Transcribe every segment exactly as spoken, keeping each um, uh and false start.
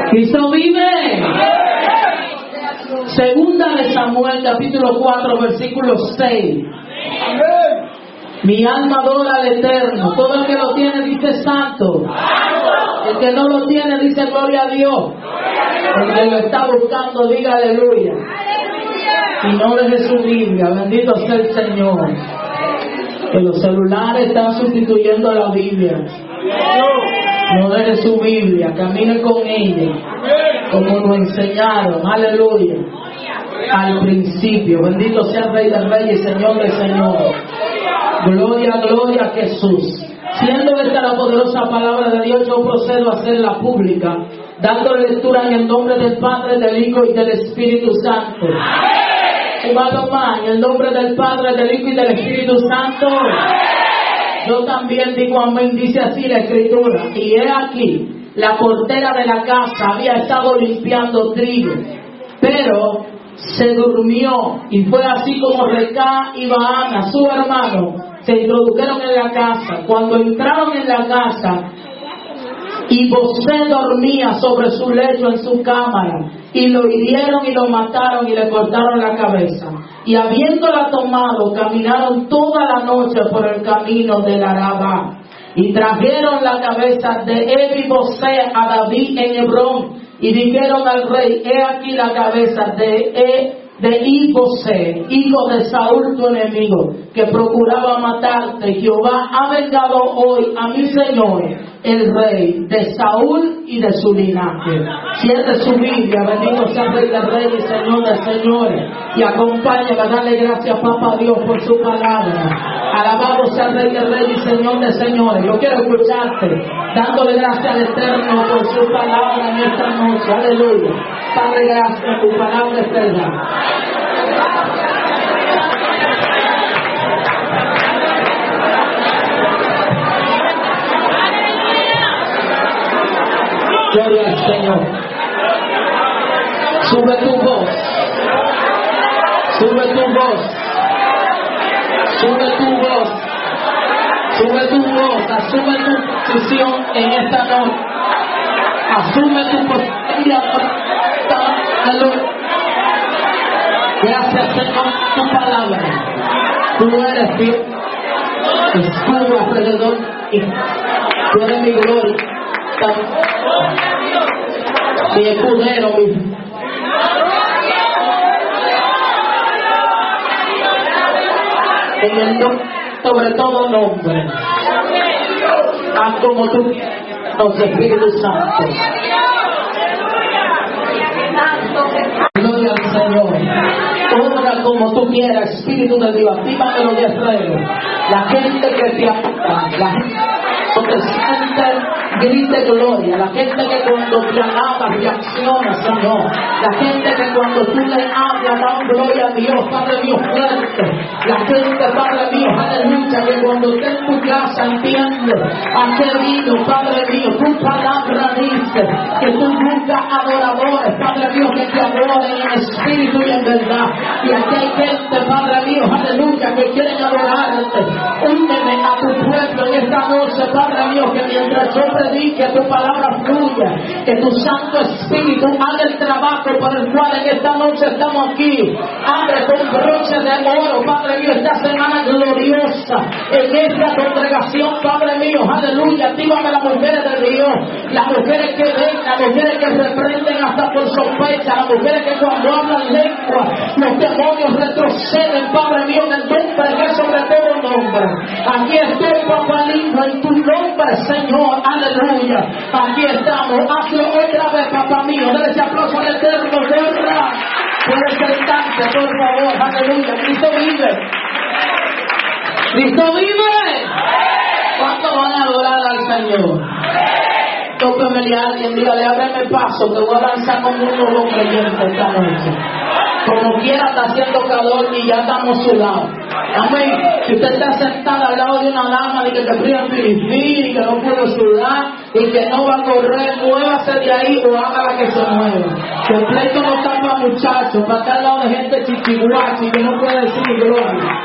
Cristo vive. Segunda de Samuel, capítulo cuatro, versículo seis. Mi alma adora al Eterno. Todo el que lo tiene dice santo. El que no lo tiene dice gloria a Dios. El que lo está buscando diga aleluya. Y no deje su Biblia. Bendito sea el Señor. Que los celulares están sustituyendo a la Biblia. No deje su Biblia. Camine con ella como nos enseñaron. Aleluya. Al principio. Bendito sea el Rey de Reyes y Señor de Señores. Gloria, gloria a Jesús. Siendo esta la poderosa palabra de Dios, yo procedo a hacerla pública, dándole lectura en el nombre del Padre, del Hijo y del Espíritu Santo. Hermano más, en el nombre del Padre, del Hijo y del Espíritu Santo. Yo también digo amén, dice así la Escritura. Y he aquí, la portera de la casa había estado limpiando trigo, pero se durmió, y fue así como Recá y Baana, su hermano, se introdujeron en la casa. Cuando entraron en la casa, y Bosé dormía sobre su lecho en su cámara, y lo hirieron y lo mataron y le cortaron la cabeza. Y habiéndola tomado, caminaron toda la noche por el camino del Arabá, y trajeron la cabeza de Ebi-Bosé a David en Hebrón. Y dijeron al rey: he aquí la cabeza de e, de Ibosé, hijo de Saúl tu enemigo, que procuraba matarte. Jehová ha vengado hoy a mi señor el rey de Saúl y de su linaje. Cierre su Biblia. Bendito sea el Rey de Reyes y Señor de Señores, y acompáñame a darle gracias, Papá Dios, por su palabra. Alabado sea el Rey de Reyes y Señor de Señores. Yo quiero escucharte dándole gracias al Eterno por su palabra en esta noche. Aleluya. Padre, gracias, tu palabra es verdad. Gloria al Señor. Sube tu voz. Sube tu voz. Sube tu voz. Sube tu voz. Asume tu posición en esta noche. Asume tu posición. Gracias, Señor, por tu palabra. Tú eres Dios. Escudo alrededor. Y tú eres mi gloria. Mi escudero, mi en el nombre, sobre todo nombre, haz como tú quieras, Espíritu Santo. Gloria al Señor. Obra como tú quieras, Espíritu de Dios. Actívame los guerreros. La gente que te apunta, la gente que siente, grite gloria. La gente que cuando te alaba reacciona, Señor. La gente que cuando tú le hablas da gloria a Dios, Padre mío, fuerte. La gente, Padre mío, aleluya, que cuando esté en tu casa entiende a qué vino, Padre mío. Tu palabra dice que tú buscas adoradores, Padre mío, que te adoren en espíritu y en verdad. Y aquí hay gente, Padre mío, aleluya, que quieren adorarte. Úneme a tu pueblo en esta noche, Padre mío, que mientras yo predique tu palabra fluya, que tu Santo Espíritu haga el trabajo por el cual en esta noche estamos aquí. Abre con broche de oro, Padre mío, esta semana gloriosa en esta congregación, Padre mío, aleluya. Actívame las mujeres de Dios, las mujeres que ven, las mujeres que reprenden hasta por sospecha, las mujeres que cuando hablan lengua los demonios retroceden, Padre mío, en el nombre que es sobre todo nombre. Aquí estoy, Papá lindo, en tu nombre, Señor, aleluya. Aquí estamos. Hazlo otra vez, Papá mío. Dale ese aplauso al Eterno, guerra. Puedes sentarte, por favor, aleluya. Cristo vive. Cristo vive. ¿Cuántos van a adorar al Señor? Tóqueme a alguien, dígale, ábreme paso, que voy a avanzar como un nuevo creyente esta noche. Como quiera está haciendo calor y ya estamos sudados. Amén. Si usted está sentada al lado de una dama y que te fría el pirifín y que no puede sudar y que no va a correr, muévase de ahí o hágala que se mueva. Que el pleito no está para muchachos, para estar al lado de gente chichiguachi que no puede decir gloria.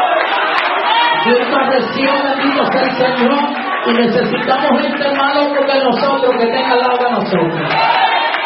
Dios recién, bendito sea el Señor, y necesitamos gente más loco que nosotros que tenga al lado de nosotros.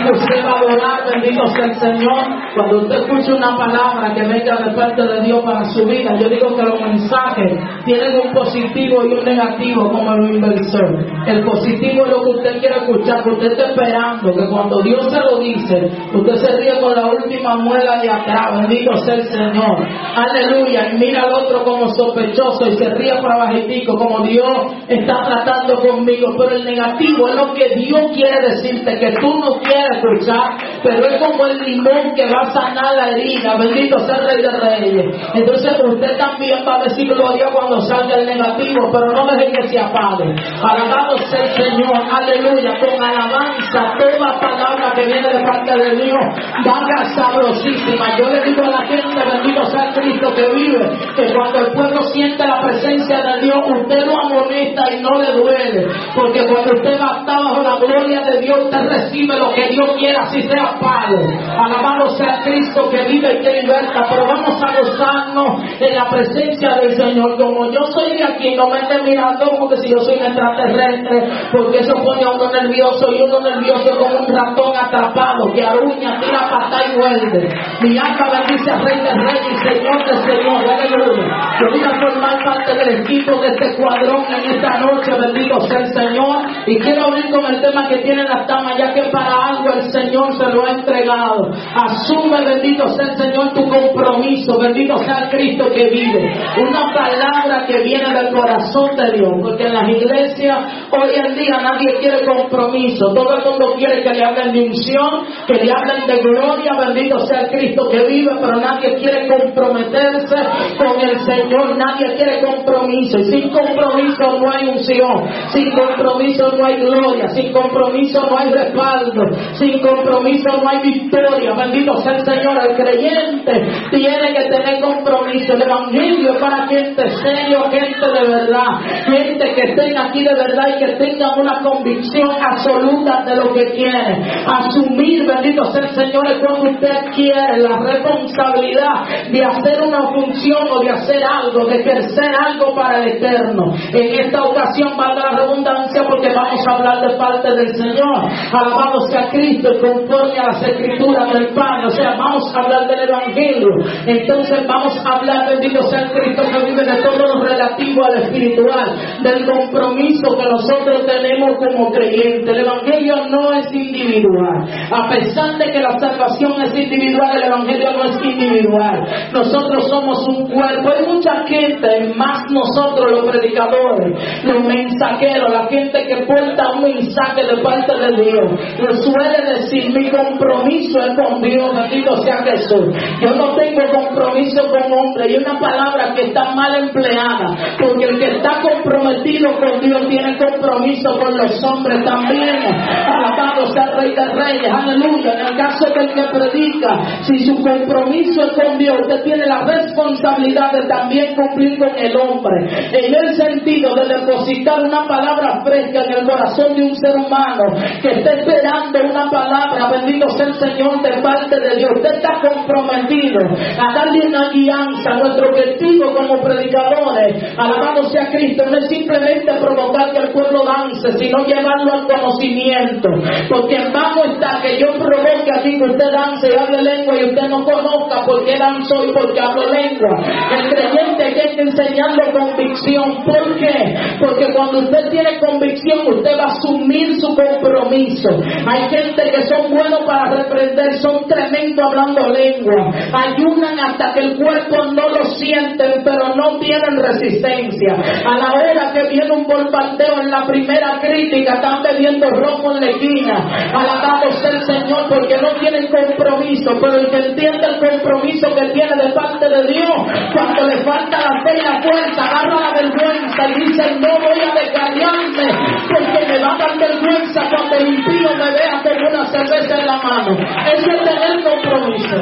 que usted va a adorar, bendito sea el Señor. Cuando usted escuche una palabra que venga de parte de Dios para su vida, yo digo que los mensajes tienen un positivo y un negativo como el inversor. El positivo es lo que usted quiere escuchar, que usted está esperando, que cuando Dios se lo dice, usted se ríe con la última muela de atrás, bendito sea el Señor. Aleluya. Y mira al otro como sospechoso y se ríe por abajitico, como Dios está tratando conmigo. Pero el negativo es lo que Dios quiere decirte, que tú no quieres escuchar, pero es como el limón que va a sanar la herida. Bendito sea el Rey de Reyes. Entonces usted también va a decir gloria cuando salga el negativo, pero no deje que se apague. Alabado sea el Señor. Aleluya. Con alabanza, toda palabra que viene de parte de Dios vaya sabrosísima. Yo le digo a la gente, bendito sea Cristo que vive, que cuando el pueblo siente la presencia de Dios, usted lo amonesta y no le duele, porque cuando usted va a estar bajo la gloria de Dios, usted recibe lo que Dios quiera, así sea padre. Alabado sea Cristo que vive y que liberta. Pero vamos a gozarnos en la presencia del Señor. Como yo soy de aquí, no me esté mirando como que si yo soy un extraterrestre, porque eso pone a uno nervioso, y uno nervioso como un ratón atrapado que aruña, tira, pata y vuelve. Mi alma bendice al Rey de Reyes y Señor de Señor. Aleluya. Yo voy a formar parte del equipo de este cuadrón en esta noche, bendito sea el Señor. Y quiero abrir con el tema que tiene las damas, ya que para algo el Señor se lo ha entregado. Asume, bendito sea el Señor, tu compromiso. Bendito sea el Cristo que vive. Una palabra que viene del corazón de Dios, porque en las iglesias hoy en día nadie quiere compromiso. Todo el mundo quiere que le hablen de unción, que le hablen de gloria. Bendito sea el Cristo que vive, pero nadie quiere comprometerse con el Señor. Nadie quiere compromiso, y sin compromiso no hay unción, sin compromiso no hay gloria, sin compromiso no hay respaldo, sin compromiso no hay victoria. Bendito sea el Señor. El creyente tiene que tener compromiso. El evangelio es para gente seria, gente de verdad, gente que estén aquí de verdad y que tengan una convicción absoluta de lo que quieren. Asumir, bendito sea el Señor, es cuando usted quiere la responsabilidad de hacer una función o de hacer algo, de ejercer algo para el eterno. En esta ocasión, valga la redundancia, porque vamos a hablar de parte del Señor. Alabado sea Cristo, y conforme a las escrituras del Padre. O sea, vamos a hablar del evangelio. Entonces vamos a hablar, bendito sea el Cristo que vive, de todo lo relativo al espiritual, del compromiso que nosotros tenemos como creyentes. El evangelio no es individual. A pesar de que la salvación es individual, el evangelio no es individual. Nosotros somos un cuerpo. Hay mucha gente, más nosotros los predicadores, los mensajeros, la gente que porta un mensaje de parte de Dios, nos suele decir: mi compromiso es con Dios. Bendito sea Jesús. Yo no tengo compromiso con hombre. Y una palabra que está mal empleada, porque el que está comprometido con Dios tiene compromiso con los hombres también. Alabado sea el Rey de Reyes. Aleluya. En el caso del que predica, si su compromiso es con Dios, usted tiene la responsabilidad de también cumplir con el hombre, en el sentido de depositar una palabra fresca en el corazón de un ser humano que está esperando una palabra, bendito sea el Señor, de parte de Dios. Usted está comprometido a darle una guianza. Nuestro objetivo como predicadores, alabado sea Cristo, no es simplemente provocar que el pueblo dance, sino llevarlo al conocimiento. Porque en vano está que yo provoque aquí que usted dance y hable lengua y usted no conozca por qué danzo y por qué hablo lengua. El creyente hay que enseñarle convicción. ¿Por qué? Porque cuando usted tiene convicción, usted va a asumir su compromiso. Hay gente que son buenos para reprender, son tremendos hablando lengua, ayunan hasta que el cuerpo no lo sienten, pero no tienen resistencia. A la hora que viene un bombardeo, en la primera crítica están bebiendo rojo en la esquina. Alabado sea el Señor, porque no tienen compromiso. Pero el que entiende el compromiso que tiene de parte de Dios, cuando le falta la fe y la fuerza, agarra la vergüenza y dice: no voy a descarriarme, porque me va a dar vergüenza cuando el impío me vea con una cerveza en la mano. Ese es tener compromiso.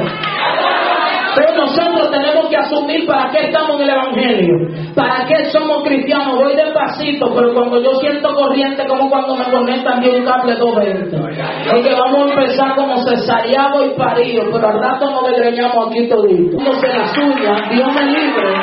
Pero nosotros tenemos que asumir para qué estamos en el evangelio, para qué somos cristianos. Voy despacito, pero cuando yo siento corriente, como cuando me conectan de un cable doscientos veinte, es que vamos a empezar como cesariado y parido, pero al rato nos desgreñamos aquí todito. No se la suya, Dios me libre.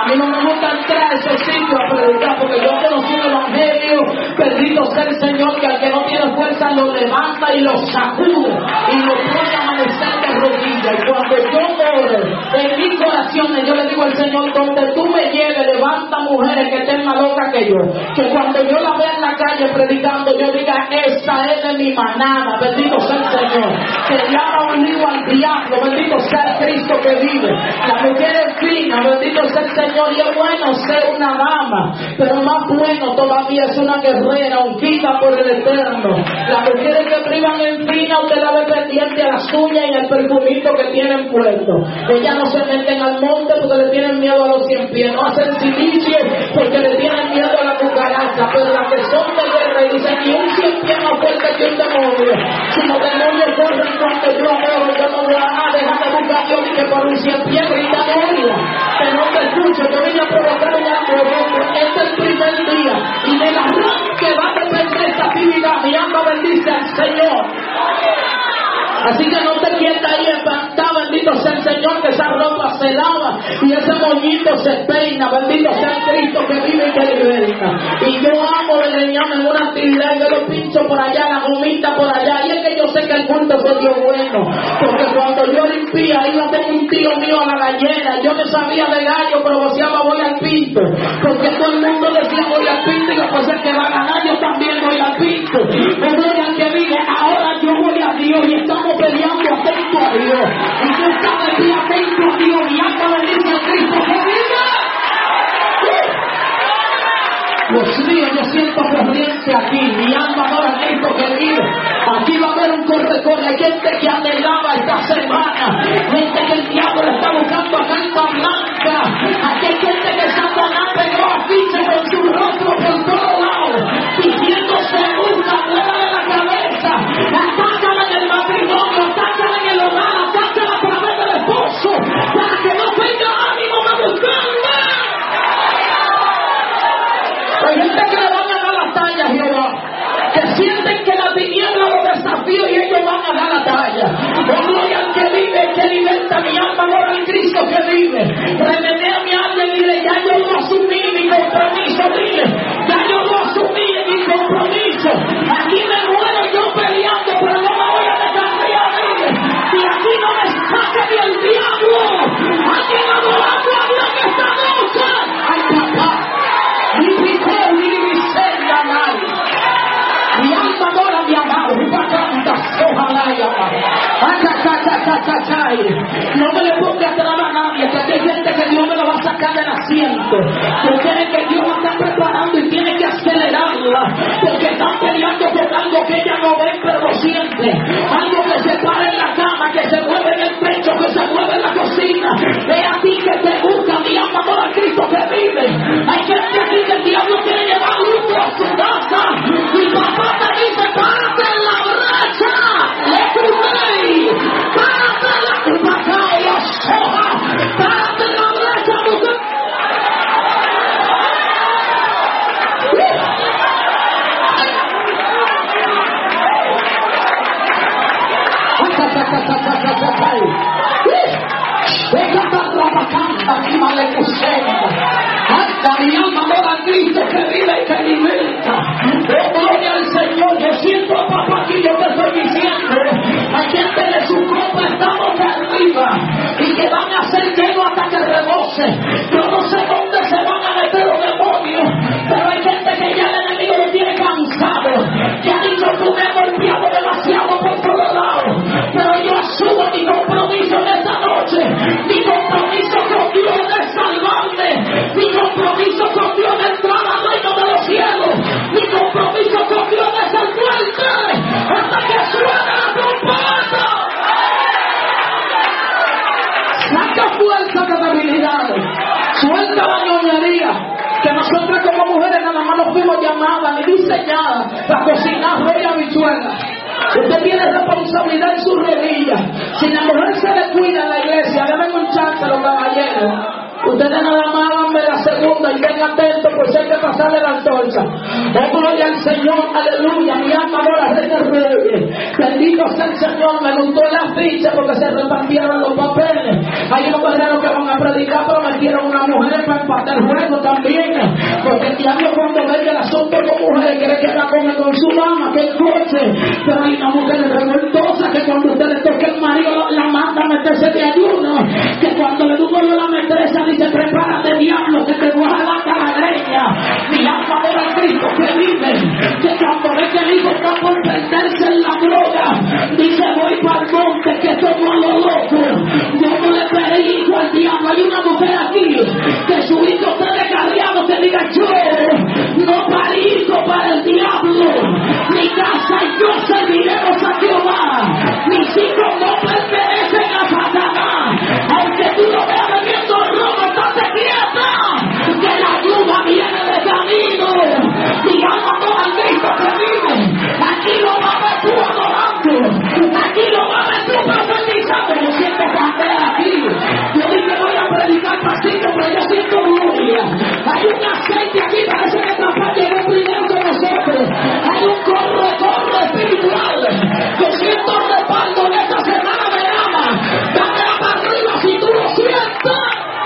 A mí no me gusta entrar a esos sitios a predicar porque yo conocí un evangelio, bendito sea el Señor, que al que no tiene fuerza lo levanta y lo sacude y lo pone a amanecer de rodillas. Y cuando yo ore en mis oraciones, yo le digo al Señor, donde tú me lleves, levanta mujeres que estén más locas que yo, que cuando yo la vea en la calle predicando, yo diga, esa es de mi manada, bendito sea el Señor, que llama un lío al diablo, bendito sea el Cristo que vive. La mujer es fina, bendito sea el Señor, y es bueno ser una dama, pero más bueno todavía es una guerrera, ungida por el Eterno. Las mujeres que privan en fina, usted la ve pendiente a las uñas y al perfumito que tienen puesto. Ellas no se meten al monte porque le tienen miedo a los cien pies, no hacen silicio porque le tienen miedo a la cucaracha, pero las que son de guerra y dicen, ni un cien pies más fuerte que un demonio, si los demonios corren cuando yo adoro, yo no voy a dejar de buscar a Dios y que por un cien pies grita gloria, que no te escucho, yo vine a provocar un algo, este es el primer día, y de la que va a depender esta actividad, mi alma bendice al Señor. Así que no te quietas ahí espantado, bendito sea el Señor, que esa ropa se lava y ese moñito se peina, bendito sea el Cristo que vive y que liberta. Y yo amo de leñarme en una actividad y yo lo pincho por allá, la gomita por allá, y es que yo sé que el culto se dio bueno, porque cuando yo limpía iba a tener un tío mío a la gallera, yo no sabía de gallo, pero voceaba voy al pinto, porque todo el mundo decía voy al pinto, y después el que va a ganar yo también voy al pinto, me voy al que vive, ahora yo voy a Dios y estamos peleando atento a Dios, y tú sabes que atento a Dios y hasta bendice a Cristo que vive. Dios mío, yo siento corriente aquí, mi alma adora a Cristo que vive. Aquí va a haber un corre-corre, hay gente que anhelaba esta semana, gente que el diablo está buscando a carta blanca, aquí hay gente que Satanás pegó afiche con su rostro por todos lados, diciéndose una fuera de la cabeza, atácala en el matrimonio, atácala en el hogar, atácala a través del esposo, para que no tenga ánimo de buscarla. Hay gente que le van a dar la talla, Jehová, que sienten que la tiniebla los desafíos y ellos van a dar la talla. Oh, gloria al que vive, que liberta mi alma, gloria al Cristo que vive. Remenea mi alma y dile, ya yo lo asumí mi compromiso, dile, ya yo lo asumí en mi compromiso. Aquí me muero yo peleando, pero no me voy a dejar pelear, dile. Y aquí no me saca ni el diablo. Aquí no me va a hablar en esta noche. Ay, papá. Mi pico, mi miseria, nadie. Mi alma adora mi amado, mi canta, ojalá y no me le ponga a traba a nadie, que hay gente que Dios me lo va a sacar del asiento. Pero tiene que Dios va a estar preparando y tiene que acelerarla, porque están peleando por algo que ella no ve pero lo siente. Algo que se para en la cama, que se mueve en el pecho, que se mueve en la cocina. Es a ti que te busca, mi alma adora a Cristo que vive. Hay gente aquí que el diablo quiere llevar luto a su casa. Mi papá te dice, párate en la brecha, es tu rey, párate en la culpa y la soja, párate en la brecha, mujer. Hasta mi alma adora a Cristo que vive y que liberta. Oh, gloria al Señor. Yo siento a papá aquí, yo te estoy diciendo. Hay gente de su copa estamos arriba y que van a ser llenos hasta que rebose. Yo no sé dónde se van a meter los demonios, pero hay gente que ya el enemigo lo tiene cansado. Ya ha dicho, tú me has golpeado demasiado por todos lados, pero yo asumo mi compromiso en esta noche. Mi compromiso con Dios es salvarme. Mi compromiso con Dios es entrar al reino de los cielos. Mi compromiso con Dios es ser fuerte hasta que suene la trompeta. Saca fuerza de debilidades. Suelta la ñoñería. Que nosotros como mujeres nada más nos fuimos llamadas ni diseñadas para cocinar arroz y habichuelas. Usted tiene responsabilidad en sus rodillas. Si la mujer se le cuida en la iglesia, deben un chance a los caballeros. Ustedes nada más háganme la segunda y estén atentos, pues hay que pasarle la antorcha. Oh, gloria al Señor, aleluya. Mi alma adora al Rey de Reyes. Bendito sea el Señor. Me gustó la ficha porque se repartieron los papeles. Hay unos guerreros que van a predicar, pero metieron una mujer para empatar. del juego también. Porque el diablo cuando ve el asunto con mujeres cree que la come con su dama, que el coche. Pero hay una mujer revoltosa que cuando usted le toque el marido la manda a meterse de ayuno. Que cuando le dudo la metresa dice prepárate diablo que te voy a dar a la greña. Mi alma de la Cristo que vive. Que cuando ve que el hijo está por perderse en la droga dice voy para el monte que tomo a lo loco. Yo no le predico al diablo. Hay una mujer aquí que su hijo está descarriado que diga yo no parizo para el diablo. Mi casa y yo serviremos a Jehová. Mis hijos no pertenecen a Satanás. Aunque tú lo veas bebiendo robo, estate quieta, que la ayuda viene de camino. Mi alma no al Cristo que vive. Aquí lo va a ver tú adorando. Aquí lo va a ver tú profetizando. Yo siento bandera aquí. Yo dije voy a predicar pasito, pero yo siento gloria. Hay un aceite aquí, parece que papá llegó primero que nosotros. Hay un corre, corre espiritual. Yo siento respaldo en esta semana de ama. Dame para arriba si tú lo sientes.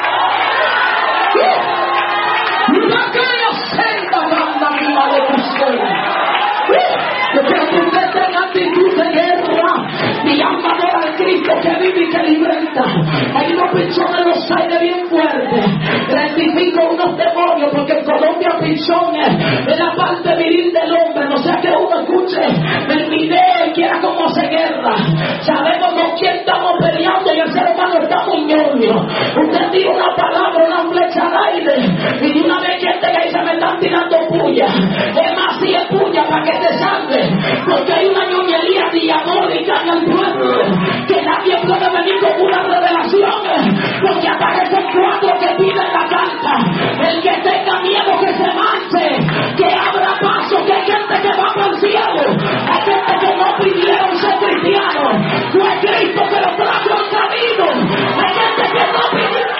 No creo senda banda viva de tu ser. Yo quiero que usted tenga actitud de guerra. Mi alma adora al Cristo que vive y que liberta. Hay unos pichones en los aires bien fuertes. Rectifico unos demonios porque en Colombia pichones es la parte viril del hombre. No sea que uno escuche el video y quiera como hacer guerra. Sabemos con quién estamos peleando y el ser humano está muy ñoño. Usted tira una palabra, una flecha al aire y de una vez que este que dice me están tirando puya. Es más si es puya para que te salve. Porque hay una ñoñería diabólica en el pueblo que nadie puede venir con una revelación. Porque aparecen cuatro que piden la carta. El que tenga miedo que se marche, que abra paso, que hay gente que va por el cielo. Hay gente que no pidieron ser cristianos. Fue Cristo que los trajo al camino. Hay gente que no pidieron.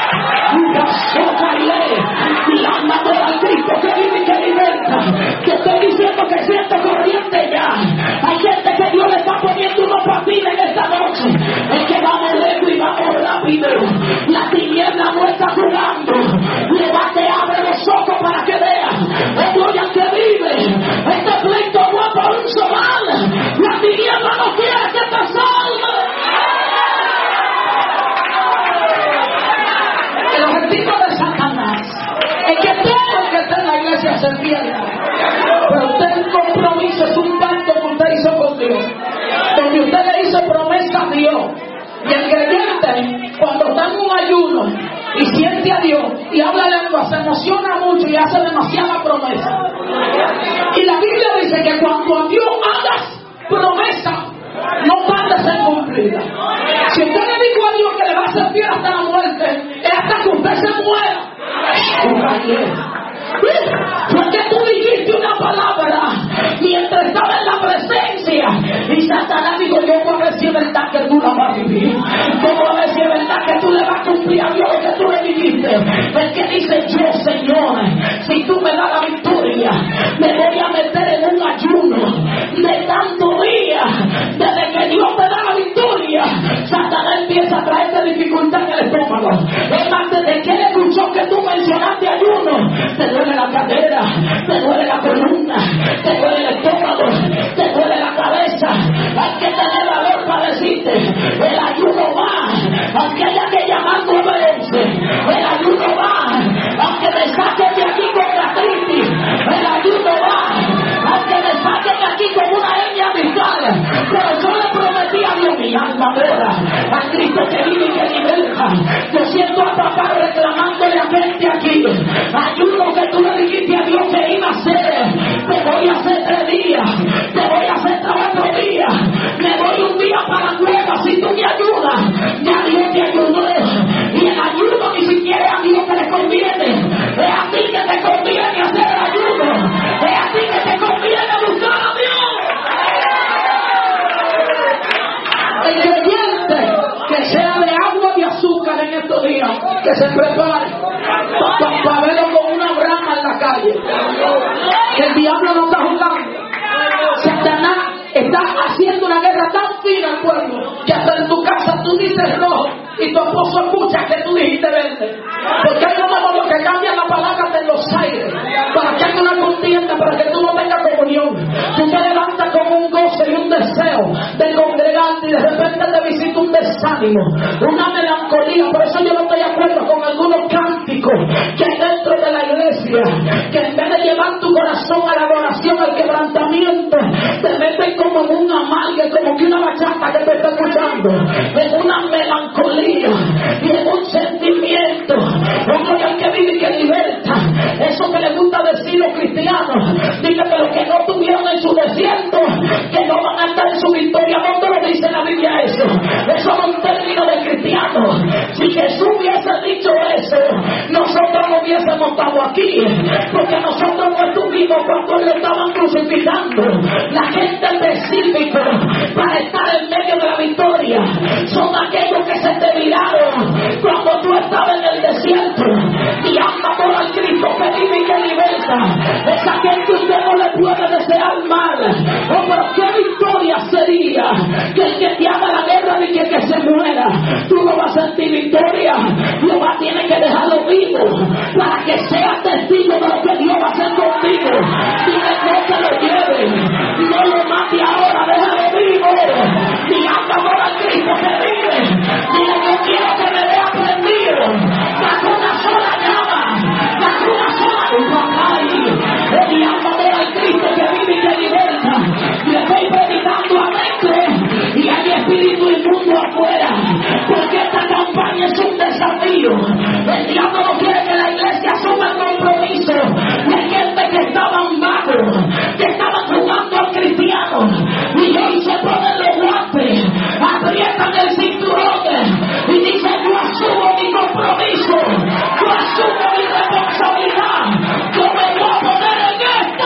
Mi alma adora al Cristo que vive y que liberta. Te estoy diciendo que siento corriente ya. Hay gente que Dios le está poniendo unos patines en esta noche. Es que vamos lejos y vamos rápido. La tiniebla no está jugando. Levante, abre los ojos para que vean. Es gloria al que vive. Este pleito no es por un solar. La tiniebla no quiere que te salve. El objetivo de Satanás es que todo el que está en la iglesia se pierda. Pero usted es un compromiso, es un pacto que usted hizo con Dios, donde usted le hizo promesa a Dios. Y el creyente, cuando está en un ayuno y siente a Dios y habla lengua, se emociona mucho y hace demasiada promesa. Y la Biblia dice que cuando a Dios hagas promesa, no tardes en cumplirla. Si usted le dijo a Dios que le va a servir hasta la muerte, es hasta que usted se muera. Porque tú dijiste una palabra mientras estaba en la presencia. Y Satanás dijo, yo voy a ver si es verdad que tú la vas a vivir. Yo voy a ver si es verdad que tú le vas a cumplir a Dios lo que tú le dijiste. El que dice, yo Señor, si tú me das la victoria, me voy a meter en un ayuno de tanto día. Desde que Dios te da la victoria, Satanás empieza a traerte dificultad en el estómago. Es más, desde que él escuchó que tú mencionaste ayuno, te duele la cadera, te duele la columna, te duele el estómago, te duele la cabeza. Hay que tener valor para decirte, el ayuno va, aunque haya que llamar nueve once. El ayuno va, aunque me saquen de aquí con gastritis. El ayuno va, aunque me saquen de aquí con una hernia discal. Pero yo le prometí a Dios, mi alma adora a Cristo que vive y que liberta. Yo siento a papá reclamándole a gente aquí, ayuno que tú le dijiste a Dios que iba a hacer. Te voy a hacer tres días, te voy a hacer cuatro días, me voy un día para la cueva si tú me ayudas. Ya Dios te ayudó. Y el ayuno ni siquiera es a Dios que le conviene, es a ti que te conviene hacer el ayuno, es a ti que te conviene buscar a Dios. El creyente que sea de agua y azúcar en estos días, que se prepare para pa verlo con una brama en la calle. Que el diablo no está jugando. Satanás está haciendo una guerra tan fina al pueblo que hasta en tu casa tú dices rojo y tu esposo escucha que tú dijiste verde. Porque hay un demonio que cambia la palabra en los aires para que haya una contienda, para que tú no tengas comunión. Tú te levantas con un gozo y un deseo de congregarte y de repente te visita un desánimo, una melancolía. Por eso yo no estoy de acuerdo con algunos cánticos que hay dentro de la iglesia, que en vez de llevar tu corazón a la adoración, al quebrantamiento, te meten como en un amargue, como que una bachata que te está escuchando, en una melancolía y en un sentimiento. Otro que el que vive y que liberta. Eso que le gusta decir los cristianos, dice que los que no tuvieron en su desierto, que no van a estar en su victoria. ¿Dónde lo dice la Biblia eso? Eso no es un término de cristiano. Si Jesús hubiese dicho eso, nosotros no hubiésemos estado aquí, porque nosotros no estuvimos cuando le estaban crucificando. La gente específica para estar en medio de la victoria son aquellos que se te miraron cuando tú estabas en el desierto y anda por el Cristo que vive y que liberta. Es aquel que usted no le puede desear mal. Oh, pero qué victoria sería que el que te haga la guerra y que, que se muera, tú no vas a sentir victoria. Dios va a tener que dejarlo vivo para que sea testigo de lo que Dios va a hacer contigo. Dile, no te lo lleves, no lo mate ahora, déjalo vivo. Y anda por el Cristo que vive. Dile, yo quiero que me vea prendido. Saca una sola llama, saca una sola llama. Y anda por el Cristo que vive y que liberta. Y estoy predicando adentro y hay espíritu inmundo afuera, porque esta campaña es un desafío. El diablo no quiere que la iglesia asuma el compromiso de gente que estaban bajo, que estaban jugando al cristiano, y hoy se ponen los guantes, aprietan el cinturón y dicen: yo asumo mi compromiso, yo asumo mi responsabilidad, yo me voy a poner en esto.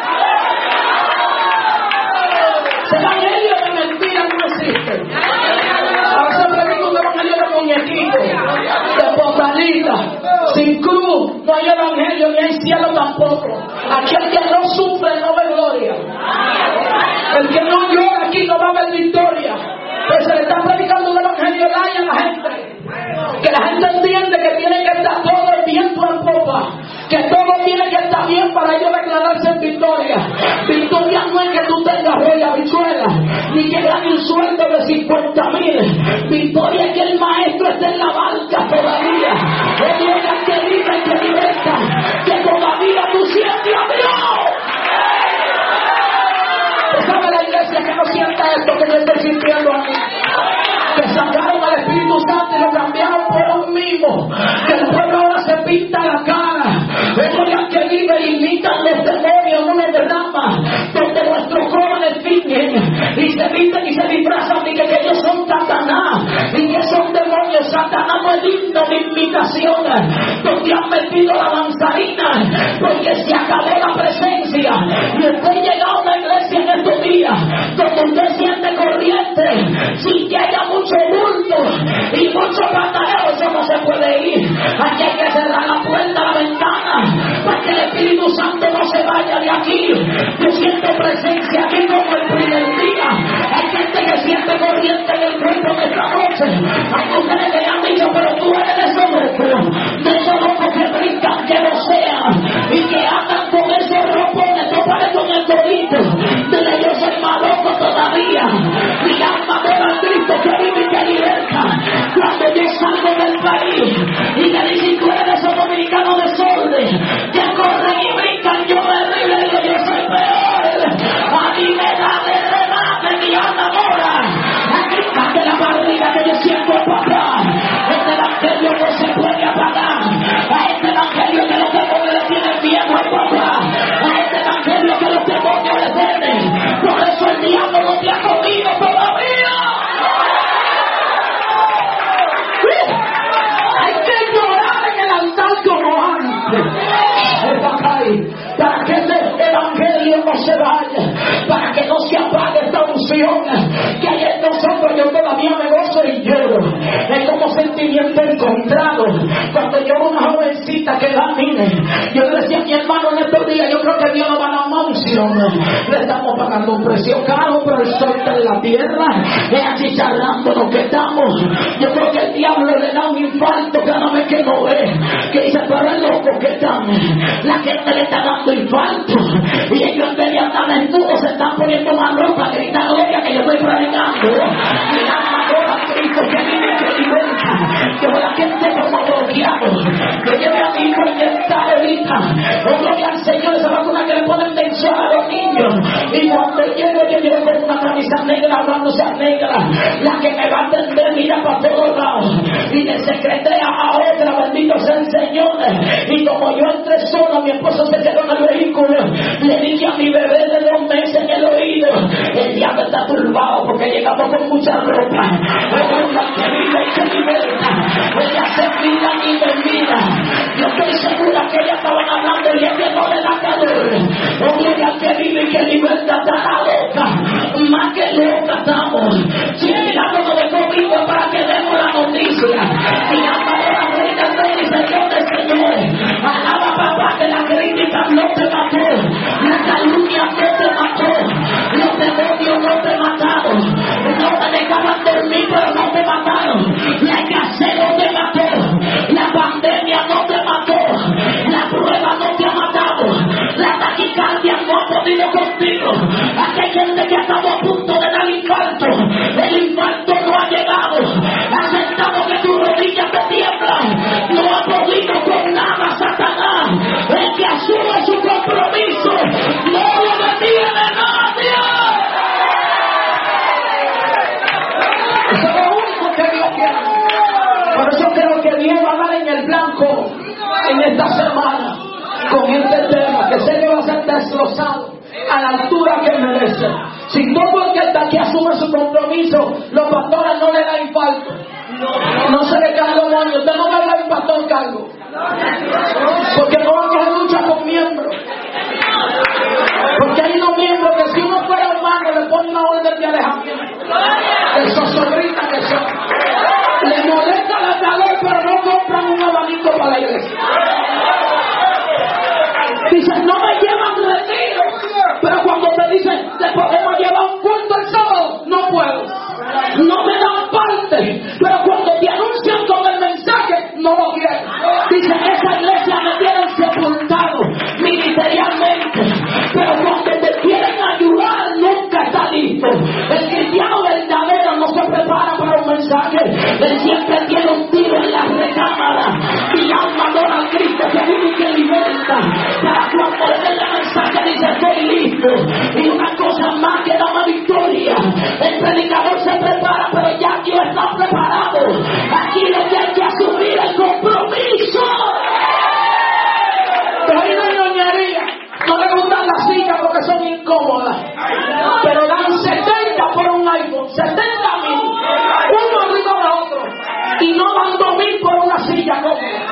Ese evangelio de mentira no existe. A veces predico un evangelio de muñequito, de botanita, sin cruz. No hay evangelio ni hay cielo tampoco. Aquel que no sufre no ve gloria. El que no llora aquí no va a ver victoria. Pero se le está predicando un evangelio daña a la gente. Que la gente entiende que tiene que estar todo el viento en popa, que todo tiene que estar bien para ellos declararse en victoria. Victoria no es que tú tengas rey habichuela, ni que gane un sueldo de cincuenta mil. Victoria es que el maestro esté en la barca todavía. Es el que vive y que liberta, que todavía tú sientes a Dios. ¿Sabe la iglesia que no sienta esto que yo estoy sintiendo a mí? Que sacaron al Espíritu Santo y lo cambiaron por un mimo. Que el pueblo ahora se pinta la cara. Es que vive y imitan los demonios en una derrama donde nuestros jóvenes fingen y se visten y se disfrazan y que, que ellos son Satanás y que son demonios. Satanás no es digno de imitación. Donde han metido la danzarina porque se acabó la presencia. Y usted llega a una iglesia en estos días donde usted siente corriente sin que haya mucho bulto y mucho pataleo. Eso no se puede ir. Aquí hay que cerrar la puerta, la ventana, para que el Espíritu Santo no se vaya de aquí. Yo siento presencia aquí como el primer día. Hay gente que siente corriente en el cuerpo de esta noche. Hay mujeres que le han dicho: pero tú eres de esos locos, de esos locos que brincan, que no sean y que andan con esos ropones, no pares con el dorito. Dile: yo soy más loco todavía. Mi alma adora al Cristo que vive y que liberta. Cuando yo salgo del país y me dicen: tú eres de esos dominicanos de sorte, que corren y brincan, yo me río y digo: yo soy peor. A mí me da de remate mi alma ahora. A de la barriga que yo siento, papá. Este evangelio no se puede apagar. A este evangelio que los demonios le tienen miedo, papá. A este evangelio que los demonios le tienen. Por eso el diablo no te ha comido todavía. Hay que llorar en el altar como antes. Para que este evangelio no se vaya, para que no se apague esta unción que hay en nosotros. Yo todavía me gozo y lloro. Es como sentimiento encontrado. Cuando yo era una jovencita que la mire, yo le decía a mi hermano en estos días: yo creo que Dios nos va a dar una unción. Le estamos pagando un precio caro, pero el sol está en la la tierra, es achicharrando lo que estamos. Yo creo que el diablo le da un infarto cada vez que lo ve, que dice, pero es loco que estamos. La gente le está dando infarto y ellos en vez de andar desnudos se están poniendo más ropa, gritando gloria que yo estoy predicando. Y la madura Cristo que vive, que liberta, que la gente como bloqueado, que lleve a mi hijo inyectado ahorita. Oh, gloria al Señor, esa vacuna que le ponen tensión a los niños. Y cuando llegue, yo llevo con una camisa negra, hablándose a negra, la que me va a atender, mira para todos lados y le secretea a otra, bendito sea el Señor. Y como yo entré solo, mi esposo se quedó en el vehículo, le dije a mi bebé de dos meses en el oído, el diablo está turbado porque llegamos con mucha ropa. Ella que vive y que liberta, ella se mira y me mira. Yo estoy segura que ella estaban hablando y es que no le da calor. Ella que vive y que liberta está la loca, más que loca estamos. Si el milagro no dejó vivo para que demos la noticia, y hasta la reina del Señor del Señor, alaba papá que la crítica no te mató, la calumnia no te mató, los demonios no te mataron, no te dejaban dormir pero no te mataron, la escasez no te mató, la pandemia no te mató, la prueba no te ha matado, la taquicardia no ha podido contigo. Aquí hay gente que ha estado a punto de dar infarto, el infarto no ha llegado, aceptamos que tus rodillas te tiemblan, no ha podido con nada Satanás, el que asume su compromiso no lo detiene nadie. Eso es lo único que Dios quiere. Por eso creo que Dios va a dar en el blanco en esta semana con este tema, que sé que va a ser destrozado a la altura que merece. Si todo el que está aquí asume su compromiso, los pastores no le dan infarto, no se le caen los moños. Usted no va a dar un pastor cargo, porque no van a coger lucha con miembros, porque hay unos miembros que si uno fuera humano le pone una orden de alejamiento, de zozobrita que son, le molesta la calor pero no compran un abanico para la iglesia. Dicen, no me llevan retiro, pero cuando te dicen, te podemos llevar un culto el sábado, no puedo, no me dan parte, pero cuando te anuncian con el mensaje, no lo quieren. Dicen, esa iglesia me tienen sepultado ministerialmente, pero cuando te quieren ayudar, nunca está listo. El cristiano verdadero no se prepara para un mensaje, él siempre tiene un tiro en la recámara, y alma adora al Cristo que vive y que liberta, para cuando le den el mensaje dice, estoy listo. Y una cosa más que da más victoria, el predicador se prepara, pero ya Dios está preparado. Aquí lo que hay que asumir el compromiso. Pero hay una ñoñería, no le gustan las sillas porque son incómodas, pero dan setenta por un iPhone, setenta mil, uno arriba de otro, y no dan dos mil por una silla cómoda.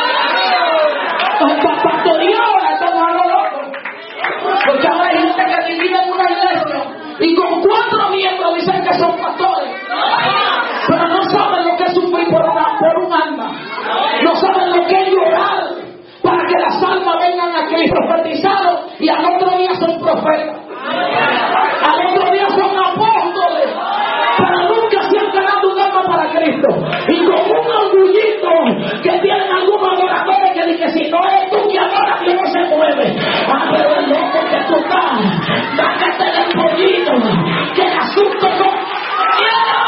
Pastoreadora, esto no es lo loco, porque ahora hay gente que divide en una iglesia y con cuatro miembros dicen que son pastores, pero no saben lo que es sufrir por, una, por un alma, no saben lo que es llorar para que las almas vengan a Cristo profetizados, y al otro día son profetas, al otro día son apóstoles, pero nunca se han ganado un alma para Cristo, y con un orgullito que tienen algunos adoradores que dicen, si no eres tú que adora, Dios no se mueve. Ah, pero el loco que tú estás, bájate del pollito, que el asunto con miedo.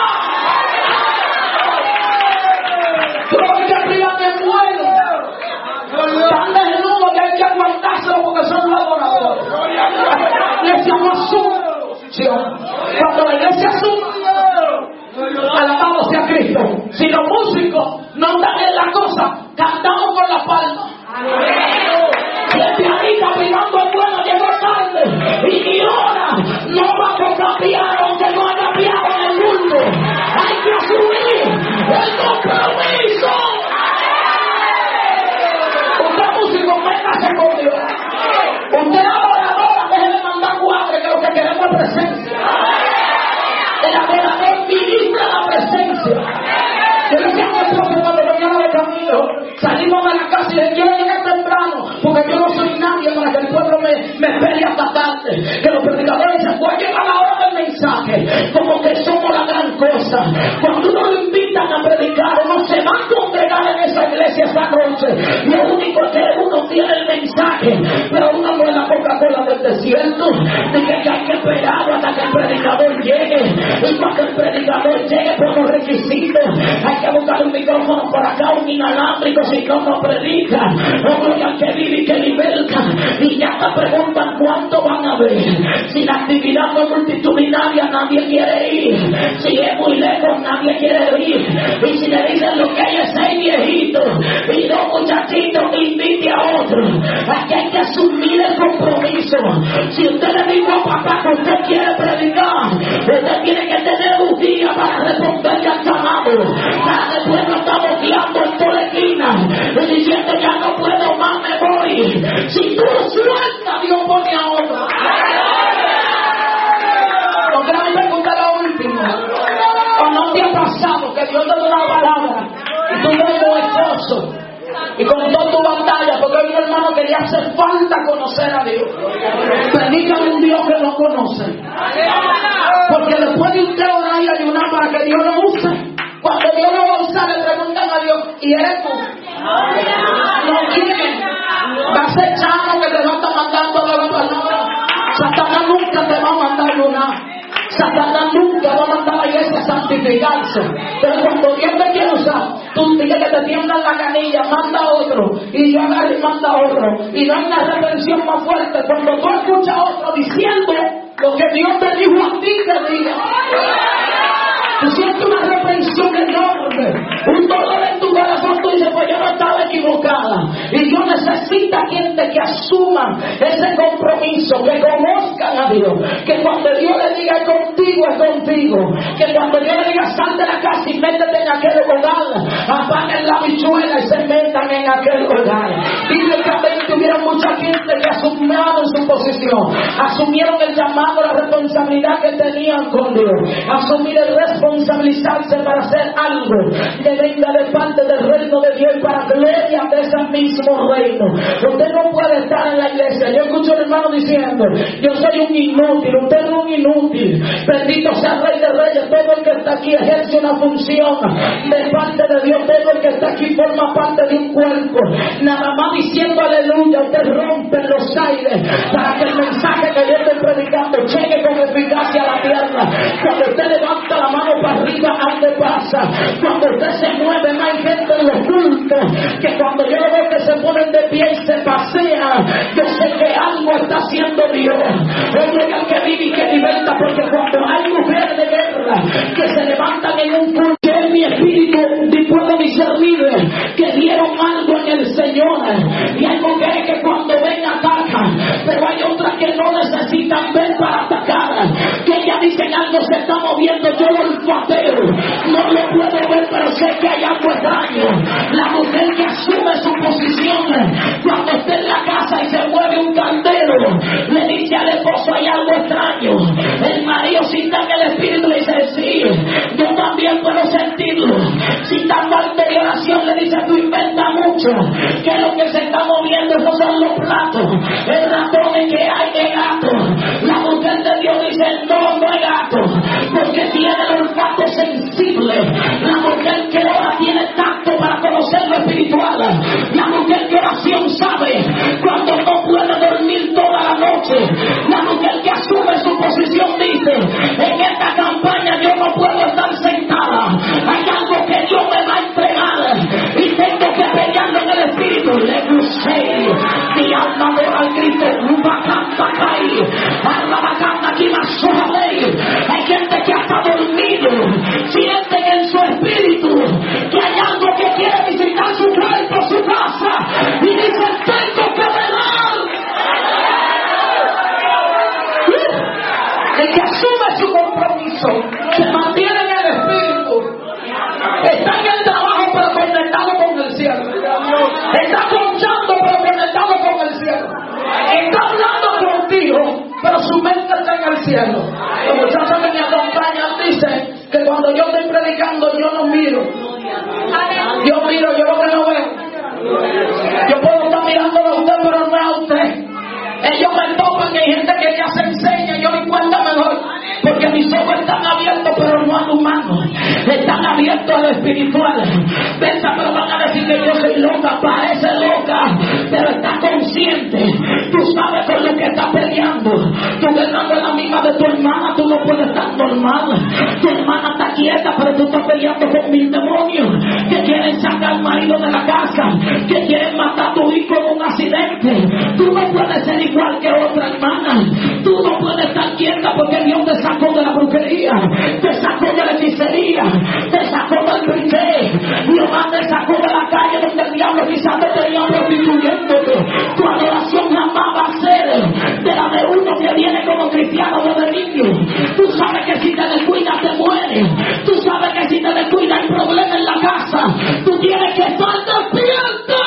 Todo que arriba me muero, tan desnudo que hay que aguantárselo porque son los adoradores. La iglesia no asume. Cuando la iglesia asume, alabado sea Cristo. Si los músicos no andan en la cosa, cantamos con la palma. Y el pianista privando el vuelo llegó tarde y mi hora no va a cambiar aunque no haya piado en el mundo. Hay que asumir el compromiso. Usted músico, métase con Dios. Usted adoradora, deje de mandar cuadres, que lo que queremos es presencia. El adorador ministra la presencia. Yo le decía a mi esposo cuando mañana de camino, salimos de la casa y le quiero llegar temprano, porque yo no soy nadie para que el pueblo me, me pele hasta tarde. Que los predicadores dicen, voy a llegar a la hora del mensaje. como que somos la gran cosa. Cuando uno lo invitan a predicar, uno se va a congregar en esa iglesia esa noche. Lo único es que uno tiene el mensaje, pero uno no es la Coca-Cola del desierto, de que hay que esperar hasta que el predicador llegue. Y cuando el predicador llegue por los requisitos, hay que buscar un micrófono por acá, un inalámbrico, si no, no predica. O gloria que vive y que liberta. Y ya te preguntan cuánto van a ver. Si la actividad no es multitudinaria, nadie quiere ir. Si es muy lejos, nadie quiere ir. Y si le dicen lo que hay es seis viejitos y dos muchachitos, invite a otro. Aquí hay que asumir el compromiso. Si usted le dijo a papá que usted quiere predicar, usted tiene que tener un día para responderle al llamado. Para después no estamos guiando en toda la esquina y diciendo ya no puedo más, me voy. Si tú lo sueltas, Dios pone a otro. Porque la me pregunta la última. ¿O no te ha pasado que Dios te da una palabra y tú ves como esposo y con toda tu batalla, porque hay un hermano que le hace falta conocer a Dios? Predican un Dios que no conoce, porque después de usted orar y ayunar para que Dios lo use, cuando Dios lo va a usar le preguntan a Dios, ¿y eres tú? No quiere. Va a ser chamo que te va a estar mandando la palabra. Satanás nunca te va a mandar ayunar. Satanás nunca va a mandar a la iglesia a santificarse. Pero cuando Dios te quiere usar, tú dices que te tiendan la canilla, manda a otro, y yo agarro y manda a otro. Y no hay una reprensión más fuerte cuando tú escuchas a otro diciendo lo que Dios te dijo a ti que diga. Tú sientes una reprensión enorme, un dolor en tu corazón. Tú dices, pues yo no estaba equivocada. Y Dios necesita gente que asuma ese compromiso, que conozcan a Dios, que cuando Dios le diga es contigo, es contigo, que cuando Dios le diga sal de la casa y métete en aquel hogar, apaguen la bichuela y se metan en aquel hogar. Bíblicamente tuvieron mucha gente que asumieron su posición, asumieron el llamado, la responsabilidad que tenían con Dios, asumir el responsabilizarse para hacer algo que venga de parte del reino de Dios y para gloria de ese mismo reino. Usted no puede estar en la iglesia. Yo escucho a un hermano diciendo, yo soy un inútil. Usted no es un inútil. Bendito sea el Rey de Reyes. Todo el que está aquí ejerce una función de parte de Dios. Todo el que está aquí forma parte de un cuerpo. Nada más diciendo aleluya, usted rompe los aires para que el mensaje que yo estoy predicando llegue con eficacia a la tierra. Cuando usted levanta la mano para arriba, algo pasa. Cuando usted se mueve, no hay gente en los cultos que cuando yo lo veo que se ponen de pie y se pasean, yo sé que algo está haciendo Dios. Oye, el que vive y que liberta, porque cuando hay mujeres de guerra que se levantan en un culto, en mi espíritu puedo discernir que dieron algo en el Señor. Y hay mujeres que cuando ven atacan, pero hay otras que no necesitan ver para atacar, que ellas dicen algo se está moviendo, yo lo olfateo, no lo puedo ver, pero sé que hay algo extraño. La mujer que asume su posición cuando está en la casa y se mueve un candelo, le dice al esposo hay algo extraño. El marido, si está en el espíritu, le dice sí, yo también puedo sentirlo. Si está falta de oración, le dice tú inventa mucho, que lo que se está moviendo esos son los platos, el ratón es que hay de gato. La mujer de Dios dice no, no hay gato, porque tiene el olfato sensible. La mujer que ora tiene tacto para conocer lo espiritual. La mujer que oración sabe cuando no puede dormir toda la noche. La mujer que asume su posición dice, en esta campaña yo no puedo estar sentada, hay algo que Dios me va a entregar y tengo que pelearlo en el espíritu. Le puse mi alma de al grito, bacanta caí, a la bacanta aquí más suave. Hay gente que hasta dormido siente en su espíritu que hay algo que quiere visitar su cuerpo, su casa, y dice tengo que velar. El que asume su compromiso se mantiene en el espíritu, está en el trabajo pero conectado con el cielo, está conchando pero conectado con el cielo, está hablando contigo pero su mente está en el cielo. Los muchachos que me acompañan dicen que cuando yo estoy predicando yo no miro, yo miro, yo lo que no veo. Yo puedo estar mirándolo a usted pero no a usted. Ellos me topan que hay gente que ya se enseña, yo me cuenta mejor porque mis ojos están abiertos espiritual. Pensa, pero van a decir que yo soy loca, parece loca, pero está consciente. Tú sabes con lo que está peleando. Tu guerra es la misma de tu hermana, tú no puedes estar normal. Tu hermana está quieta, pero tú estás peleando con mil demonios que quieren sacar al marido de la casa, que quieren matar a tu hijo en un accidente. Tú no puedes ser igual que otra hermana. Tú no puedes estar quieta porque Dios te sacó de la brujería, te sacó de la hechicería, te sacó del brinqué. Dios te sacó de la calle donde el diablo quizás te tenía prostituyéndote. Tu adoración jamás va a ser de la de uno que viene como cristiano desde niño. Tú sabes que si te descuidas te mueres. Tú sabes que si te descuidas hay problemas en la casa. Tú tienes que estar despierto.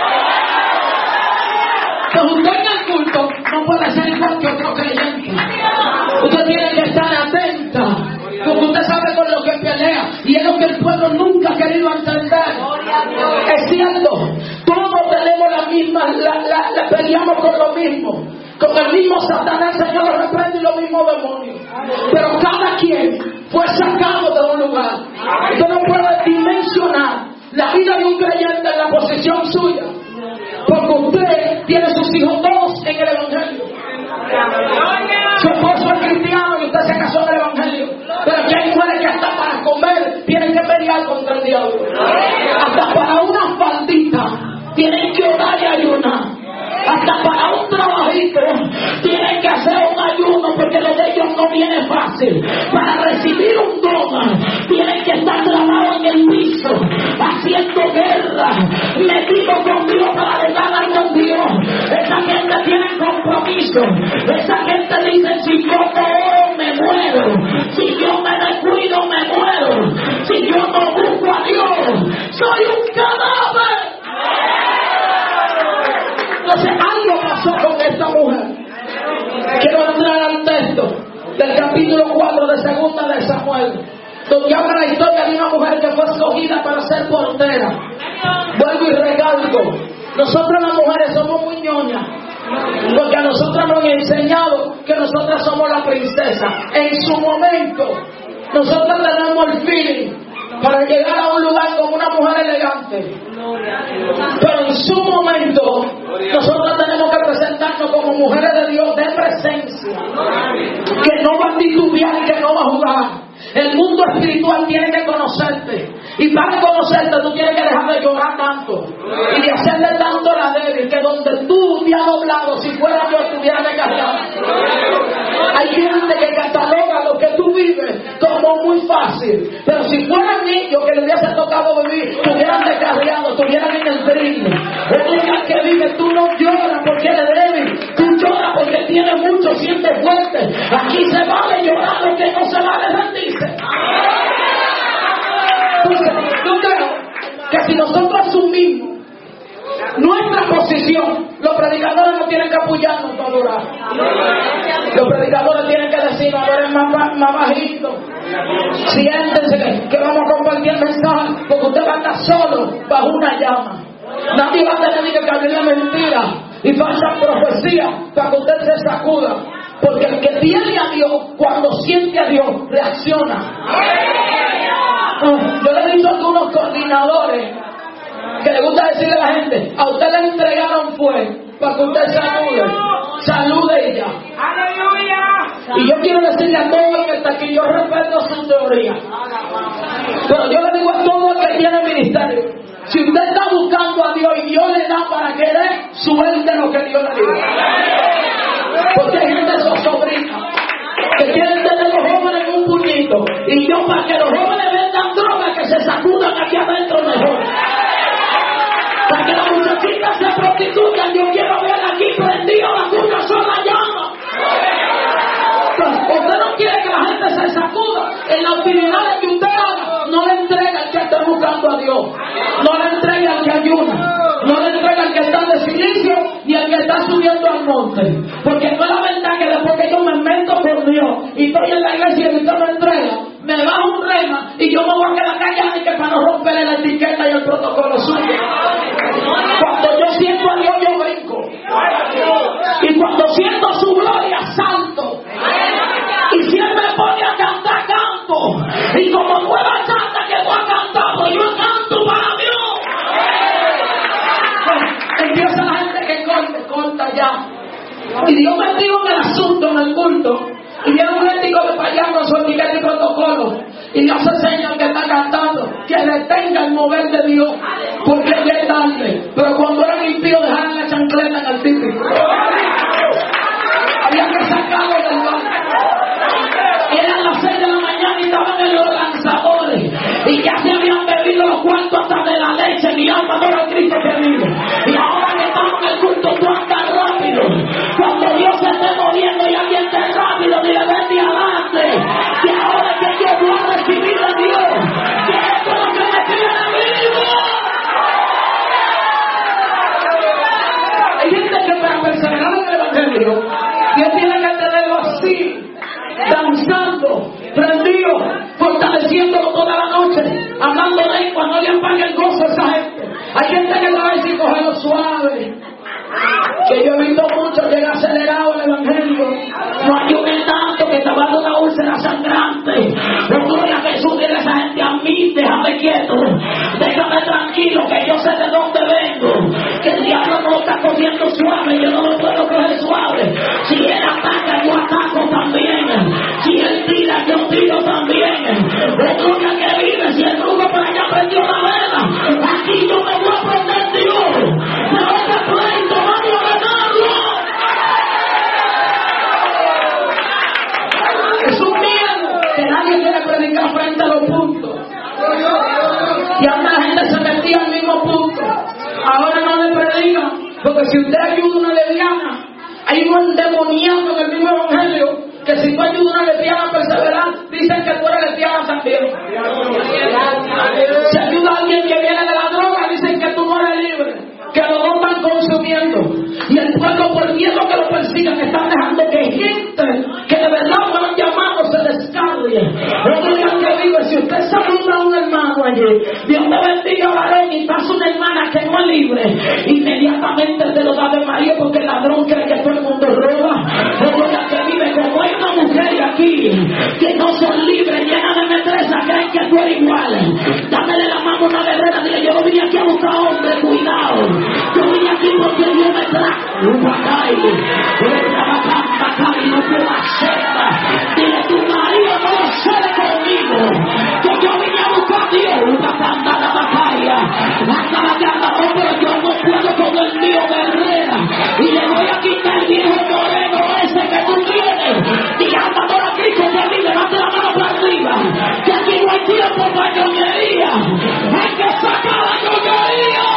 Pues usted en el culto no puede ser igual que otro creyente. Usted tiene que estar atenta, porque usted sabe con lo que pelea, y es lo que el pueblo nunca ha querido entender. Es cierto, todos tenemos la misma, la, la, la peleamos con lo mismo, con el mismo Satanás, el Señor lo reprende, y los mismos demonios. Pero cada quien fue sacado de un lugar. Usted no puede dimensionar la vida de un creyente en la posición suya, porque usted tiene sus hijos todos en el Evangelio. Su esposo es cristiano y usted se casó en el Evangelio. Pero aquí hay mujeres que hasta para comer tienen que pelear contra el diablo. Hasta para una faldita tienen que orar y ayunar. Hasta para un trabajito tienen que hacer un ayuno, porque lo de ellos no viene fácil. Para recibir un don tienen que estar clavados en el piso, haciendo guerra, metidos con Dios para ganar con Dios. Esa gente tiene compromiso. Esa gente dice: si yo no oro me muero, si yo me descuido me muero, si yo no busco a Dios soy un cadáver. Entonces algo pasó con esta mujer. Quiero entrar al texto del capítulo cuatro de segunda de Samuel, donde habla la historia de una mujer que fue escogida para ser portera. Vuelvo y recalco, nosotras las mujeres somos muy ñoñas, porque a nosotras nos han enseñado que nosotras somos la princesa. En su momento nosotras tenemos el feeling para llegar a un lugar como una mujer elegante, pero en su momento nosotros tenemos que presentarnos como mujeres de Dios, de presencia, que no va a titubear y que no va a jugar. El mundo espiritual tiene que conocerte, y para conocerte tú tienes que dejar de llorar tanto y de hacerle tanto la débil, que donde tú te has doblado, si fuera yo estuviera descargado. Hay gente que cataloga lo que tú vives como muy fácil, pero si fueran niños que les hubiese tocado vivir, estuvieran descarriados, estuvieran en el trino. El día que vive, tú no lloras porque eres débil, tú lloras porque tienes mucho, sientes fuerte. Aquí se vale llorar, lo que no se vale rendirse. Entonces, yo creo que si nosotros asumimos nuestra posición, los predicadores no tienen que apoyarnos para adorar. Los predicadores tienen que decir: adoren más, más bajito, siéntense que, que vamos a compartir el mensaje, porque usted va a estar solo bajo una llama. Nadie va a tener que hablarle mentira y falsa profecía para que usted se sacuda, porque el que tiene a Dios, cuando siente a Dios, reacciona. Yo le he dicho a algunos coordinadores que le gusta decirle a la gente: a usted le entregaron fue para que usted salude, salude ella. Y yo quiero decirle a todos que está aquí, yo respeto su teoría, pero yo le digo a todo el que tiene ministerio: si usted está buscando a Dios y Dios le da para querer, suelte lo que Dios le dio. Porque hay gente sobrina que quieren tener los jóvenes en un puñito, y yo, para que los jóvenes vendan droga, que se sacudan aquí adentro mejor. Para que las muchachitas se prostituyan, yo quiero ver aquí prendido bajo una sola llama. Usted no quiere que la gente se sacuda. En las utilidades que usted haga, no le entrega al que está buscando a Dios, no le entrega al que ayuna, no le entrega al que está de silicio ni al que está subiendo al monte. Porque no es la verdad que después que yo me meto con Dios y estoy en la iglesia y usted me entrega, me baja un rema y yo me voy a quedar callado, y que para no romperle la etiqueta y el protocolo suyo. Cuando yo siento a Dios, yo brinco, y cuando siento su gloria, salto, y si Él me pone a cantar, canto, y como nueva chata que voy a cantar, pues Y Dios enseña al que está cantando que detenga el mover de Dios, porque ya es tarde. Pero cuando eran impíos dejaron la chancleta en el típico. Había que sacarlo del banco. Eran las seis de la mañana y estaban en los lanzadores. Y ya se habían bebido los cuartos hasta de la leche. Mi alma adora a Cristo que vive. Y ahora que estamos en el culto, tú andas rápido. Cuando Dios se esté moviendo y alguien esté rápido, dile vete adelante. Que ahora que yo voy a recibir a Dios, que esto es lo que me tiene vivo. Hay gente que para perseverar en el Evangelio, Dios tiene que tenerlo así, danzando, prendido, fortaleciéndolo toda la noche, hablando de él cuando no le apague el gozo a esa gente. Hay gente que va a decir cogerlo suave. Que yo he visto mucho llega acelerado el Evangelio. No ayude tanto que te va a dar una úlcera sangrante. No gloria a Jesús, dile a esa gente a mí, déjame quieto, déjame tranquilo, que yo sé de dónde vengo. Que el diablo no lo está cogiendo suave, yo no lo puedo coger suave. Si él ataca, yo ataco también. Si él tira, yo tiro también. No gloria que vive, si el brujo por allá prendió la vela, aquí yo me voy a prender Dios. Pero este pleito, vamos a ganarlo. Es un miedo que nadie quiere predicar frente a los puntos. Y ahora la gente se metía al mismo punto. Ahora no le predican, porque si usted ayuda a una lesbiana, hay un endemoniado en el mismo Evangelio que si tú ayudas a una lesbiana a perseverar, dicen que tú eres lesbiana también. Si ayuda a alguien que viene de la droga, dicen que tú no eres libre, que los dos están consumiendo. Y el pueblo, por miedo que lo persigan, están dejando que gente que de verdad no lo han llamado se descargue. No digan que vive. Si usted saluda a un hermano allí, Dios te bendiga, varón, y pasa una hermana que no es libre, inmediatamente te lo da de María, porque el ladrón cree que todo el mundo roba. No digan que vive. Como hay una mujer aquí que no son libres, llenas de metresa, creen que tú eres igual. Dámele la mano a una guerrera, dile yo no vine aquí a buscar hombre, cuidado. Yo vine aquí porque Dios me trajo. Un bacay, un bacay, no puedo hacerla. Dile tu marido no lo cede conmigo, que yo vine a buscar a Dios. Un bacay, la bacaya, hasta la llama, pero yo no puedo con el mío guerrera. Y le voy a quitar el viejo moreno ese que tú tienes. Diga, amor a Cristo que vive, levante la mano para arriba. Que aquí no hay tiempo para ñoñería. Hay que sacar la ñoñería.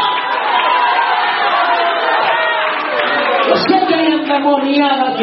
Yo sé que hay endemoniada aquí.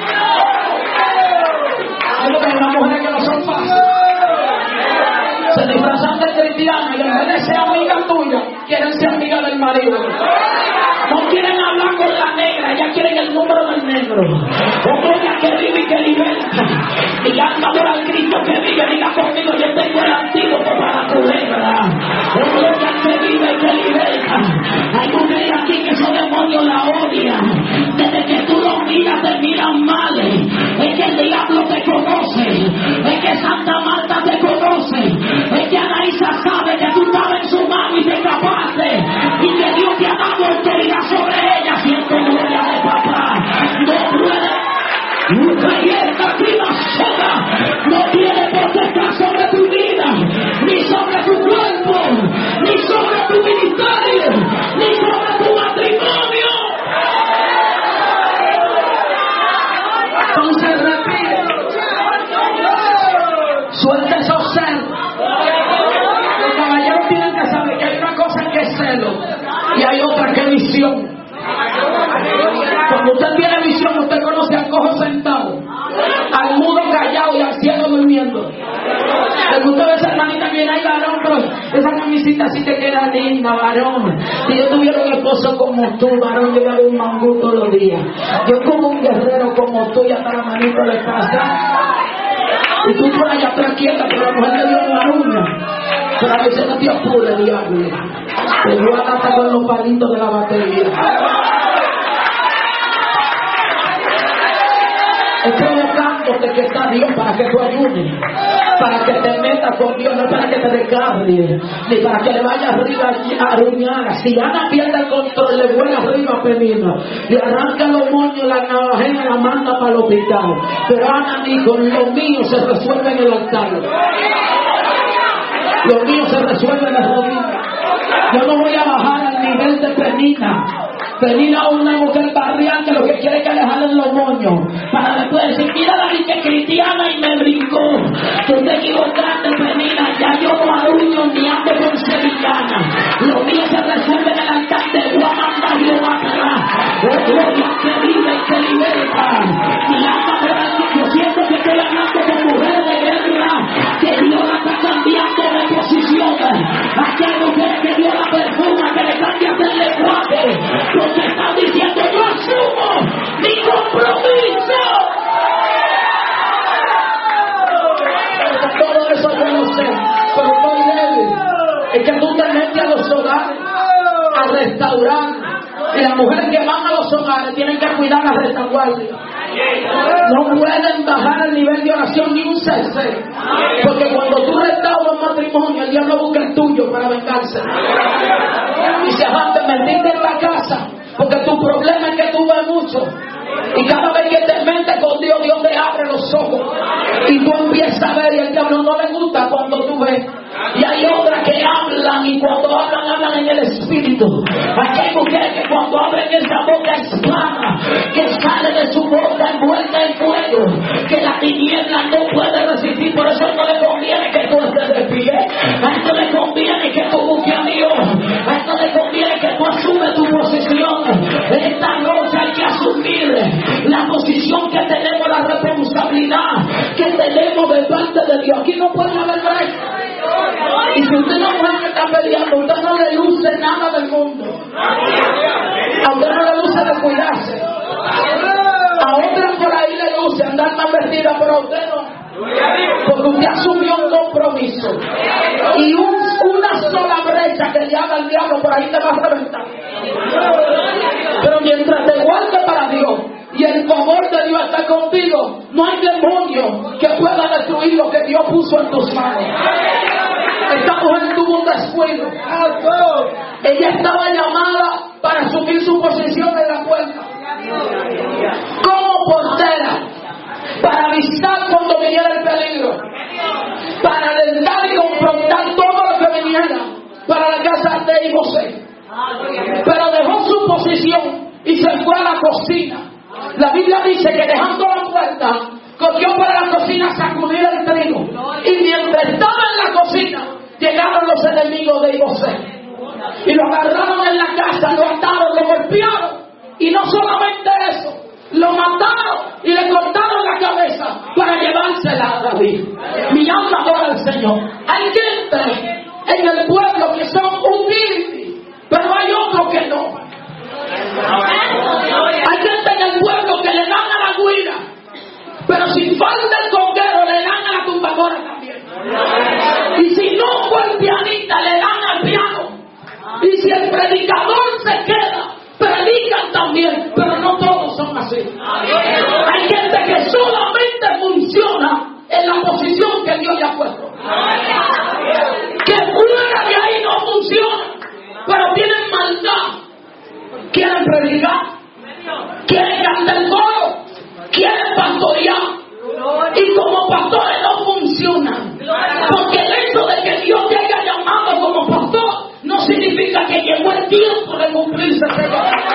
Hay unas mujeres que no son fáciles. Se disfrazan de cristianas y en vez de ser amiga tuya, quieren ser amiga del marido. No quieren hablar con la negra, ya quieren el número del negro. O gloria que vive y que liberta. Y alma adora al Cristo que vive, diga conmigo, yo tengo el antídoto para la culebra. O gloria que vive y que liberta. Hay mujeres aquí que esos demonios la odian. Desde que tú los miras te miran mal. Es que el diablo te conoce. Es que Santa Marta te conoce. Es que Anaísa sabe que tú estabas en su mano y te escapaste. Y que Dios te ha dado autoridad sobre ella. Siento gloria de papá. No puede. Nunca llega aquí la soga. No tiene potestad sobre tu vida, ni sobre tu cuerpo, ni sobre tu ministerio, ni sobre tu matrimonio. Entonces repite. Suelta esos celos. Los caballeros tienen que saber que hay una cosa que es celo y hay otra que es visión. Cuando usted tiene visión, usted conoce al cojo sentado, al mudo callado y al ciego durmiendo. Le gusta esa hermanita que viene ahí, varón, pero esa camisita sí te queda linda, varón. Si yo tuviera un esposo como tú, varón, yo le hago un mangú todos los días. Yo como un guerrero como tú, y hasta la manito le pasa. Y tú por allá atrás quieta, pero la mujer le dio una uña. Pero a veces no te apure, diablo. Te voy a matar con los palitos de la batería. Es provocándote que está Dios para que tú ayudes, para que te metas con Dios, no para que te descargue, ni para que le vaya arriba a arruinar. Si Ana pierde el control, le vuela arriba a Penina, le arranca los moños, la navajena la manda para el hospital. Pero Ana dijo, lo mío se resuelve en el altar. Lo mío se resuelve en las rodillas. Yo no voy a bajar al nivel de Penina. Penina es una mujer barrial que lo que quiere es que le jalen los moños. Para después decir, mira la que cristiana y me brincó. Tú te equivocaste, Penina. Ya yo no arruño ni ando con sevillana. Lo mío se resuelve en el altar de Guamanda y de Bacará. Oh, gloria que vive y que liberta. Mi alma me va, yo siento que estoy hablando con mujeres de guerra. Que Dios la está cambiando de posición. Aquí hay mujeres que Dios la perfuma, que le cambian el lenguaje. Porque están diciendo, yo asumo mi compromiso. Todo eso yo no sé, pero estoy débil. Es que tú te metes a los hogares a restaurar. Y las mujeres que van a los hogares tienen que cuidar la retaguardia. No pueden bajar el nivel de oración ni un cese. Porque cuando tú restauras un matrimonio, el diablo busca el tuyo para vengarse. Y se van a meterte en la casa. Porque tu problema es que tú ves mucho. Y cada vez que te metes con Dios, Dios te abre los ojos. Y tú empiezas a ver y el diablo no le gusta cuando tú ves. Y hay otras que hablan y cuando hablan, hablan en el espíritu. Aquí hay mujeres que cuando abren esa boca explana, que sale de su boca envuelta en fuego, que la tiniebla no puede resistir. Por eso no le conviene que tú estés de pie. A esto le conviene que tú busques a Dios. A esto le conviene que tú asumes tu posición. Esta noche hay que asumir la posición que tenemos, la responsabilidad que tenemos de parte de Dios. Aquí no puede haber brecha. Y si usted no puede que está peleando, usted no le luce nada del mundo. A usted no le luce de cuidarse. A otras por ahí le luce andar más vestida, pero a usted no. Porque usted asumió un compromiso. Y un, una sola brecha que le haga el diablo, por ahí te va a reventar. Pero mientras te guarde para Dios y el favor de Dios está contigo, no hay demonio que pueda destruir lo que Dios puso en tus manos. Esta mujer tuvo un descuido. Ella estaba llamada para asumir su posición en la puerta como portera, para avisar cuando viniera el peligro, para alentar y confrontar todo lo que viniera para la casa de José. Pero dejó su posición y se fue a la cocina. La Biblia dice que dejando la puerta, cogió para la cocina a sacudir el trigo. Y mientras estaba en la cocina, llegaron los enemigos de José. Y lo agarraron en la casa, lo ataron, lo golpearon. Y no solamente eso, lo mataron y le cortaron la cabeza para llevársela a David. Mi alma adora al Señor. Hay gente en el pueblo que son humildes, pero hay otros que no. Hay gente en el pueblo que le dan a la guira, pero si falta el conguero le dan a la tumbadora también. Y si no fue el pianista le dan al piano. Y si el predicador se queda, predican también, pero no todos son así. Hay gente que solamente funciona en la posición que Dios le ha puesto. Que fuera de ahí no funciona, pero tienen maldad. Quieren predicar, quieren cantar el coro, quieren pastorear. Y como pastores no funcionan. Porque el hecho de que Dios te haya llamado como pastor no significa que llegó el tiempo de cumplirse ese llamado.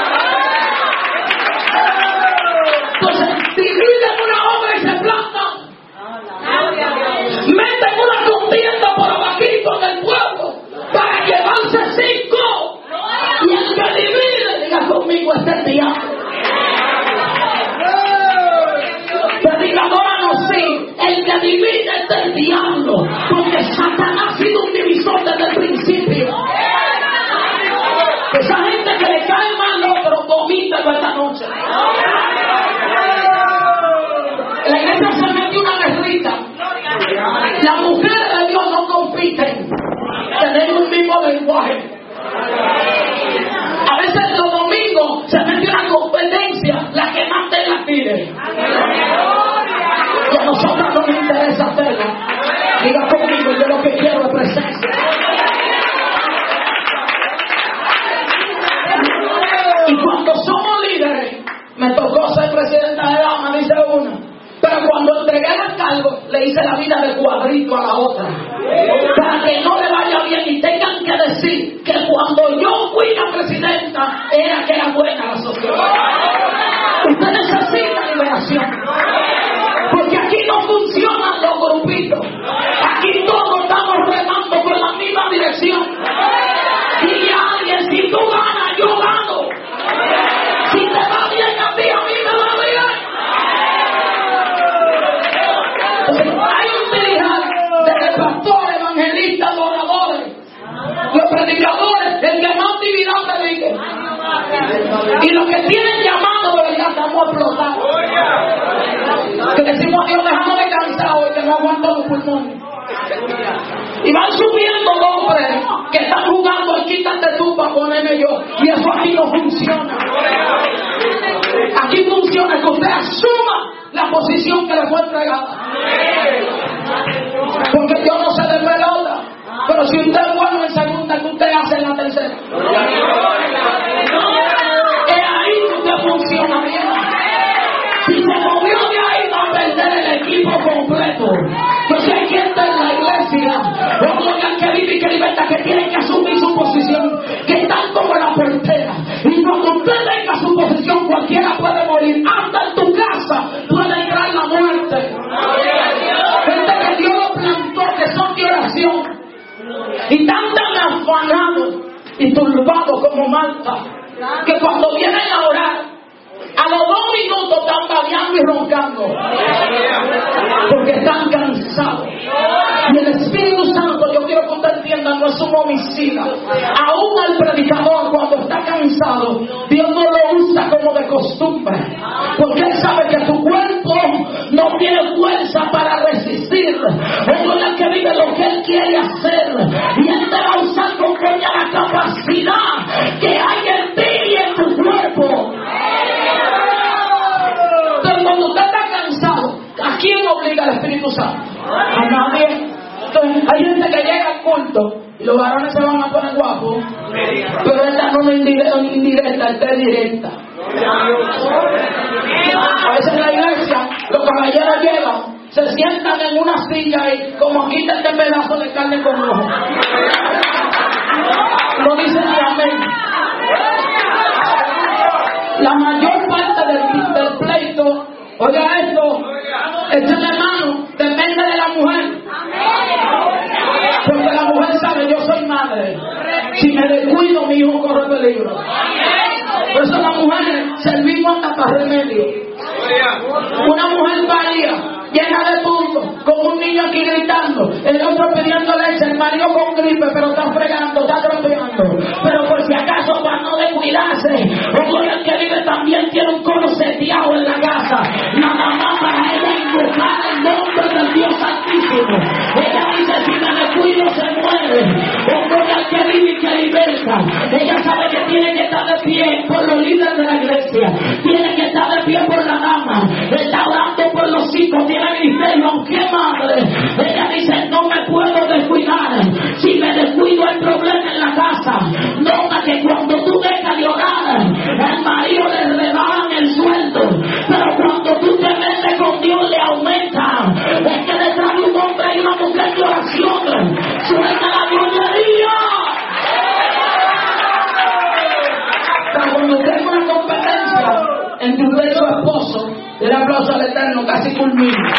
Entonces, dividen una obra y se plantan. Meten una contienda por abajito en el pueblo para llevarse cinco. Y el que divide, diga conmigo, este es el diablo. Predicadora no sí, el que divide es el diablo, porque Satanás ha sido un divisor desde el principio. Esa gente que le cae mal al otro vomita esta noche. La iglesia se metió una guerrita. Las mujeres de Dios no compiten, tenemos un mismo lenguaje. A veces los domingos se mete una competencia, la que más te la tire. Y a nosotros no nos interesa hacerla. Diga conmigo, yo lo que quiero es presencia. Y cuando somos líderes, me tocó ser presidenta de dama, dice una. Pero cuando entregué el cargo, le hice la vida de cuadrito a la otra. Para que no le Y van subiendo hombres que están jugando al quítate tú para ponerme yo. Y eso aquí no funciona. Aquí funciona que usted asuma la posición que le fue entregada. Porque yo no sé de pelota. Pero si usted es bueno en segunda, ¿qué usted hace en la tercera? Es ahí que usted funciona bien. Si se movió de ahí, va a perder el equipo completo. Entonces hay gente en la iglesia, los que viven y que libertad, que tienen que asumir su posición, que están como la portera. Y cuando usted venga a su posición, cualquiera puede morir. Hasta en tu casa puede entrar la muerte. Gente que Dios lo plantó, que son de oración. Y tan tan afanados y turbados como Marta, que cuando vienen a orar, a los dos minutos están babeando y roncando, porque están cansados. Y el Espíritu Santo, yo quiero que usted entienda, no es un homicida. Aún el predicador, cuando está cansado, Dios no lo usa como de costumbre, porque Él sabe que tu cuerpo no tiene fuerza para resistir. Él es el que vive lo que Él quiere hacer, y Él te va a usar conforme a la capacidad que hay en ti y en tu cuerpo. Pero cuando usted está cansado, ¿a quién obliga el Espíritu Santo? A nadie. Entonces, hay gente que llega al culto y los varones se van a poner guapos, pero esta no es indirecta, indirecta, esta es directa. A veces en la iglesia los caballeros llegan, se sientan en una silla y como quitan este pedazo de carne con ojo. No dicen ni amén. La mayor parte del, del pleito, oiga esto, échale mano, depende de la mujer. Porque la mujer sabe, yo soy madre. Si me descuido, mi hijo corre peligro. Por eso las mujeres servimos hasta para remedio. Una mujer paría, llena de puntos, con un niño aquí gritando, el otro pidiendo leche, el marido con gripe, pero está fregando, está tropeando. Pero por si acaso, para no descuidarse, el que vive también tiene un coro seteado en la casa, nada más para ella invocar el nombre del Dios Santísimo. Ella dice, si me descuido se muere. El que vive y que liberta. Ella sabe que tiene que estar de pie por los líderes de la iglesia, tiene que estar de pie por la dama, está orando por los hijos, tiene ministerio, aunque madre. Ella dice, no me puedo descuidar. Si me descuido hay problema en la casa. Nota que cuando tú dejas de orar, el marido le rebajan el sueldo, pero cuando tú te metes con Dios le aumenta. Es que detrás de un hombre hay una mujer de oración. Suelta la gloria. Cuando tenga una competencia entre usted y su esposo, el aplauso al Eterno casi culmina.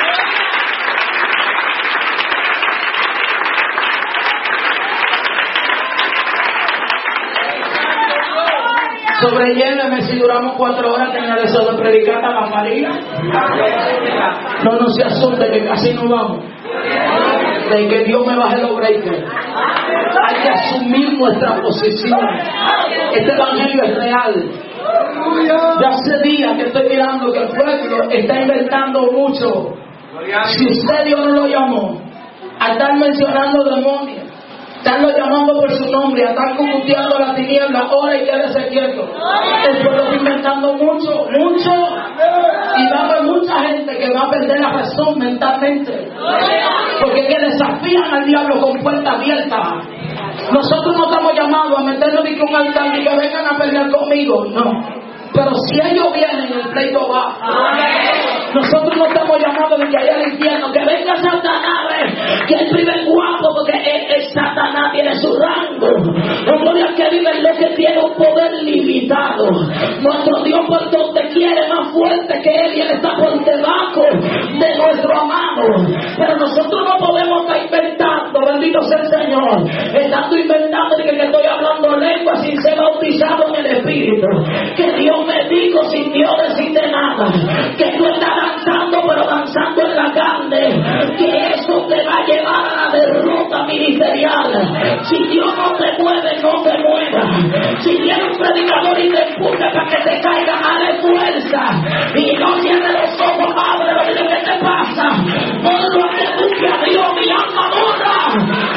Sobrelléveme si duramos cuatro horas tener eso de predicar a la María. No, no se asuste que casi no vamos. De que Dios me baje los breakers. Hay que asumir nuestra posición. Este evangelio es real. Ya hace días que estoy mirando que el pueblo está inventando mucho. Si usted Dios no lo llamó a estar mencionando demonios, estarlo llamando por su nombre, a estar combustiendo la tiniebla, ahora y quédese quieto. El pueblo está inventando mucho, mucho. Y va a haber mucha gente que va a perder la razón mentalmente. Porque que desafían al diablo con puerta abierta. Nosotros no estamos llamados a meternos ni con un altar y que vengan a pelear conmigo. No. Pero si ellos vienen, el pleito va. Nosotros no estamos llamados de que haya el infierno, que venga Satanás, que él vive guapo, porque el, el Satanás tiene su rango. No gloria que vive lo que tiene un poder limitado. Nuestro Dios por donde quiere más fuerte que él, y él está por debajo de nuestro amado. Pero nosotros no podemos estar inventando, bendito sea el Señor, estando inventando de que, que estoy hablando lengua sin ser bautizado en el Espíritu, que Dios me dijo sin Dios decirte nada, que tú estás danzando pero danzando en la carne, que eso te va a llevar a la derrota ministerial. Si Dios no te mueve, no te mueva. Si viene un predicador y te empuja para que te caiga, dale fuerza y no cierres los ojos, ábrelo. ¿Qué te pasa? Por lo que busque a Dios, mi alma adora.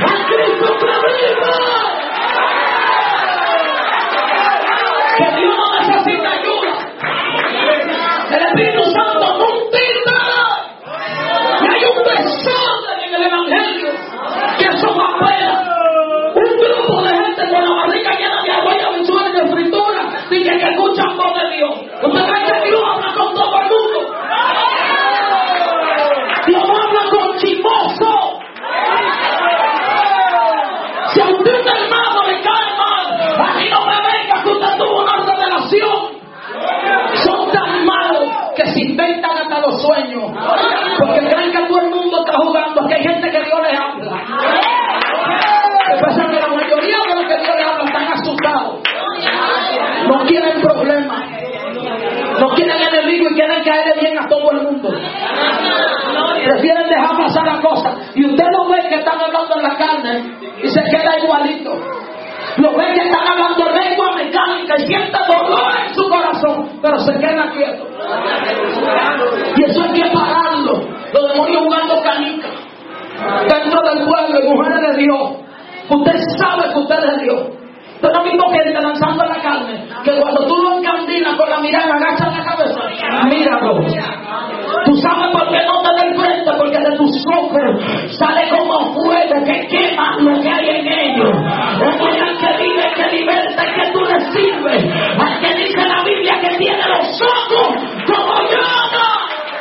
están hablando en la carne y se queda igualito. Lo ven que están hablando lengua mecánica y siente dolor en su corazón, pero se queda quieto. Y eso hay que pararlo. Los demonios jugando canica dentro del pueblo y mujeres de Dios. Usted sabe que usted es de Dios. Pero no mismo que está lanzando la carne, que cuando tú lo encandinas con la mirada, agachas la cabeza. Míralo. Tú sabes por qué no te da frente, porque de tus ojos sale como fuego que quema lo que hay en ellos. Como el que vive, que liberta, que tú le sirves. Al que dice la Biblia que tiene los ojos como llama.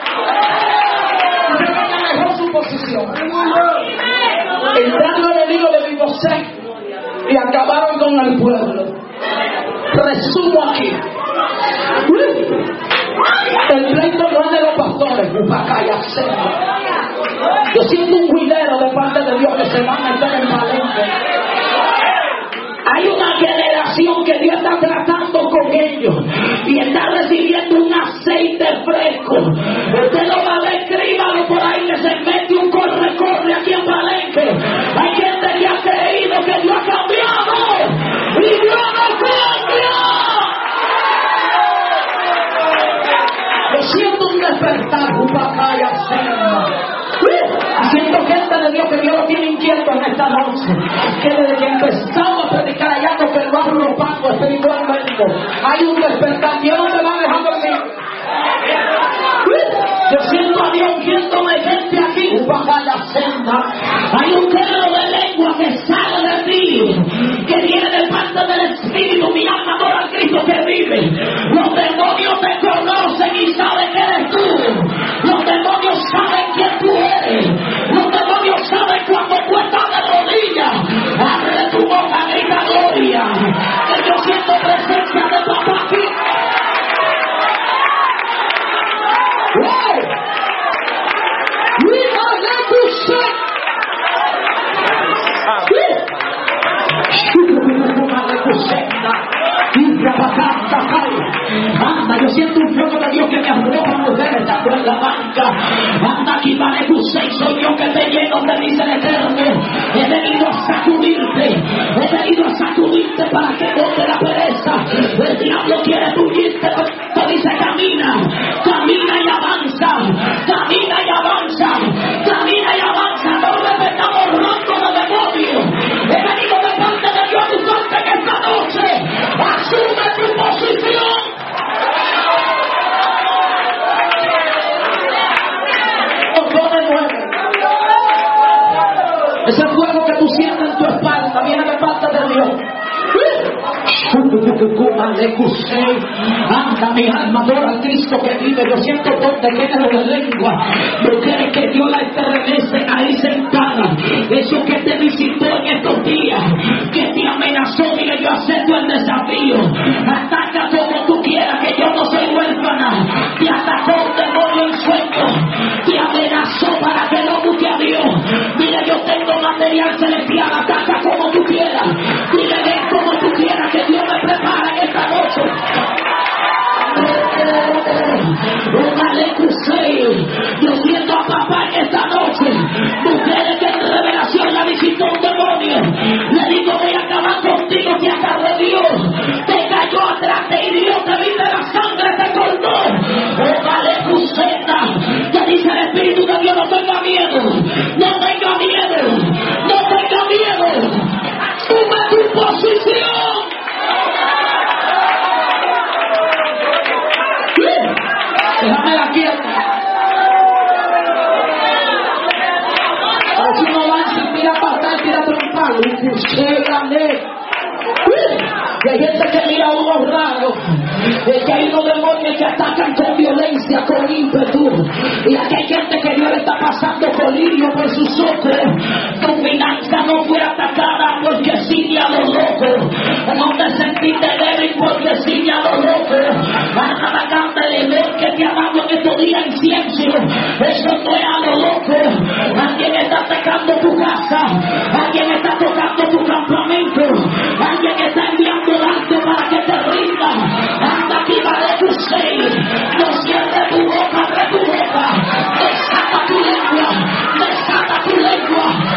Se mejor su posición. Entrando en el hilo de Mefibosé y acabaron con el pueblo. Resumo aquí. El pleito no es de los pastores. Yo siento un juidero de parte de Dios que se va a meter en Palenque. Hay una generación que Dios está tratando con ellos y está recibiendo un aceite fresco. Usted lo va a ver, escríbalo por ahí, que se mete un corre-corre aquí en Palenque. Hay gente que ha creído que Dios ha cambiado y Dios no cambia. Yo siento un despertar, Upacaya Senda. Siento gente de Dios que Dios lo tiene inquieto en esta noche. Que desde que empezamos a predicar allá nos que lo ha arropado espiritualmente. Hay un despertar. Dios no me va a dejar dormir. Yo siento a Dios ungiéndome gente aquí. Upacaya Senda. Hay un género de lengua que sale de ti, que viene de parte del Espíritu. Mi alma adora al Cristo que vive. Los demonios te conocen y saben que eres tú. Los demonios saben quién tú eres. Los demonios saben cuando tú estás de rodillas. Abre tu boca, grita gloria. Que yo siento presencia de papá aquí. ¡Wow! ¡Viva la cruz! Anda, yo siento un fuego de Dios que me arroja, mujeres, está en la banca. Anda, aquí vale tu seis, soy yo que te lleno, te dice el Eterno. He venido a sacudirte, he venido a sacudirte para que bote la pereza. El diablo quiere tullirte, te dice camina, camina y avanza, camina y avanza, camina y avanza. No me estamos roncos de demonio. He venido de parte de Dios a buscarte que esta noche asume tu posición. Ese fuego que tú sientes en tu espalda viene de parte de Dios. Anda mi alma, adora al Cristo que vive. Yo siento donde queda de lengua. Mujeres que Dios la estremecen ahí sentada. Eso que te visitó en estos días, que te amenazó, mire, yo acepto el desafío. Ataca como tú quieras, que yo no soy huérfana. Te atacó un demonio en sueño, te amenazó para que no busque a Dios. Mire, yo tengo material celestial. Ataca como tú quieras, dile ven como tú quieras, que Dios me prepara en esta noche. Yo siento a papá en esta noche. Mujeres que en revelación la visitó un demonio. Le digo, voy a acabar contigo, te agarré Dios. Te cayó atrás, te hirió, te viste la sangre, te cortó. Óvale, Cuseta. Te dice el Espíritu de Dios, no tenga miedo. No tenga miedo. No tenga miedo. Asume tu posición. Déjame la quieta. Ahora si no lanza, mira para atrás, tira trompado. Y usted gané. Y hay gente que mira a unos raros. Es que hay unos demonios que atacan con violencia, con ímpetu. Y aquí hay gente que Dios le está pasando colirio por sus ojos. Tu finanza no fue atacada porque sigue a los locos. No te sentiste débil porque sigue a los locos. Vas a la de ver que te ha dado en estos días incienso. Eso no es a los locos. Alguien está atacando tu casa. Alguien está tocando tu campamento. Alguien está enviando arte para que te rinda. Anda aquí, vale tu seis. No cierres tu boca, abre tu boca. Desata tu lengua. Desata tu lengua.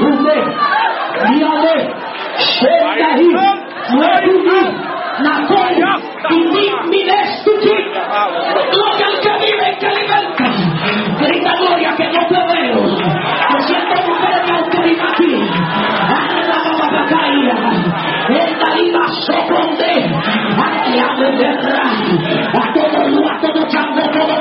Tunde, Diade, Shendahi, Nuetugi, Nakoi, Indi, Minestuki, gloria al que vive y que alimenta. Grita gloria que no te veo. Yo siento mujer de autoridad aquí. El Dalima Soconde, aquí amo guerra, a todo, a todo chango, a todo.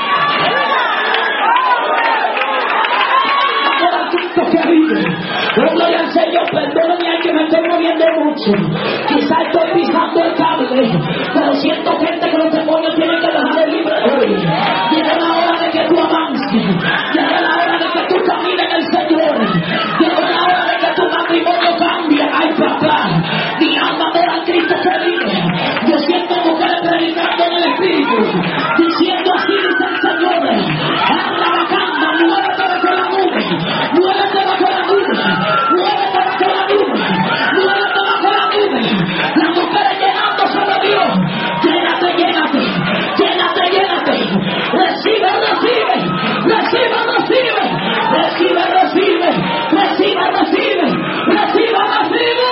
Ahora el Cristo que vive, yo gloria al Señor, perdóname, hay que me estoy moviendo mucho. Quizás estoy pisando el cable, pero siento gente que los demonios tienen que dejar el libre hoy. Llega la hora de que tú avances, llega la hora de que tú camines en el Señor, llega la hora de que tu matrimonio cambie. Ay, papá, mi alma adora al Cristo que vive. Yo siento mujeres predicando en el Espíritu, diciendo así dice el Señor: habla bacana, muévete bajo la nube, muévete bajo la nube, muévete bajo la nube, muévete bajo la nube. Las mujeres llenándose de Dios, llénate, llénate, llénate, llénate. Recibe, recibe, recibe, recibe, recibe, recibe, recibe, recibe, recibe, recibe.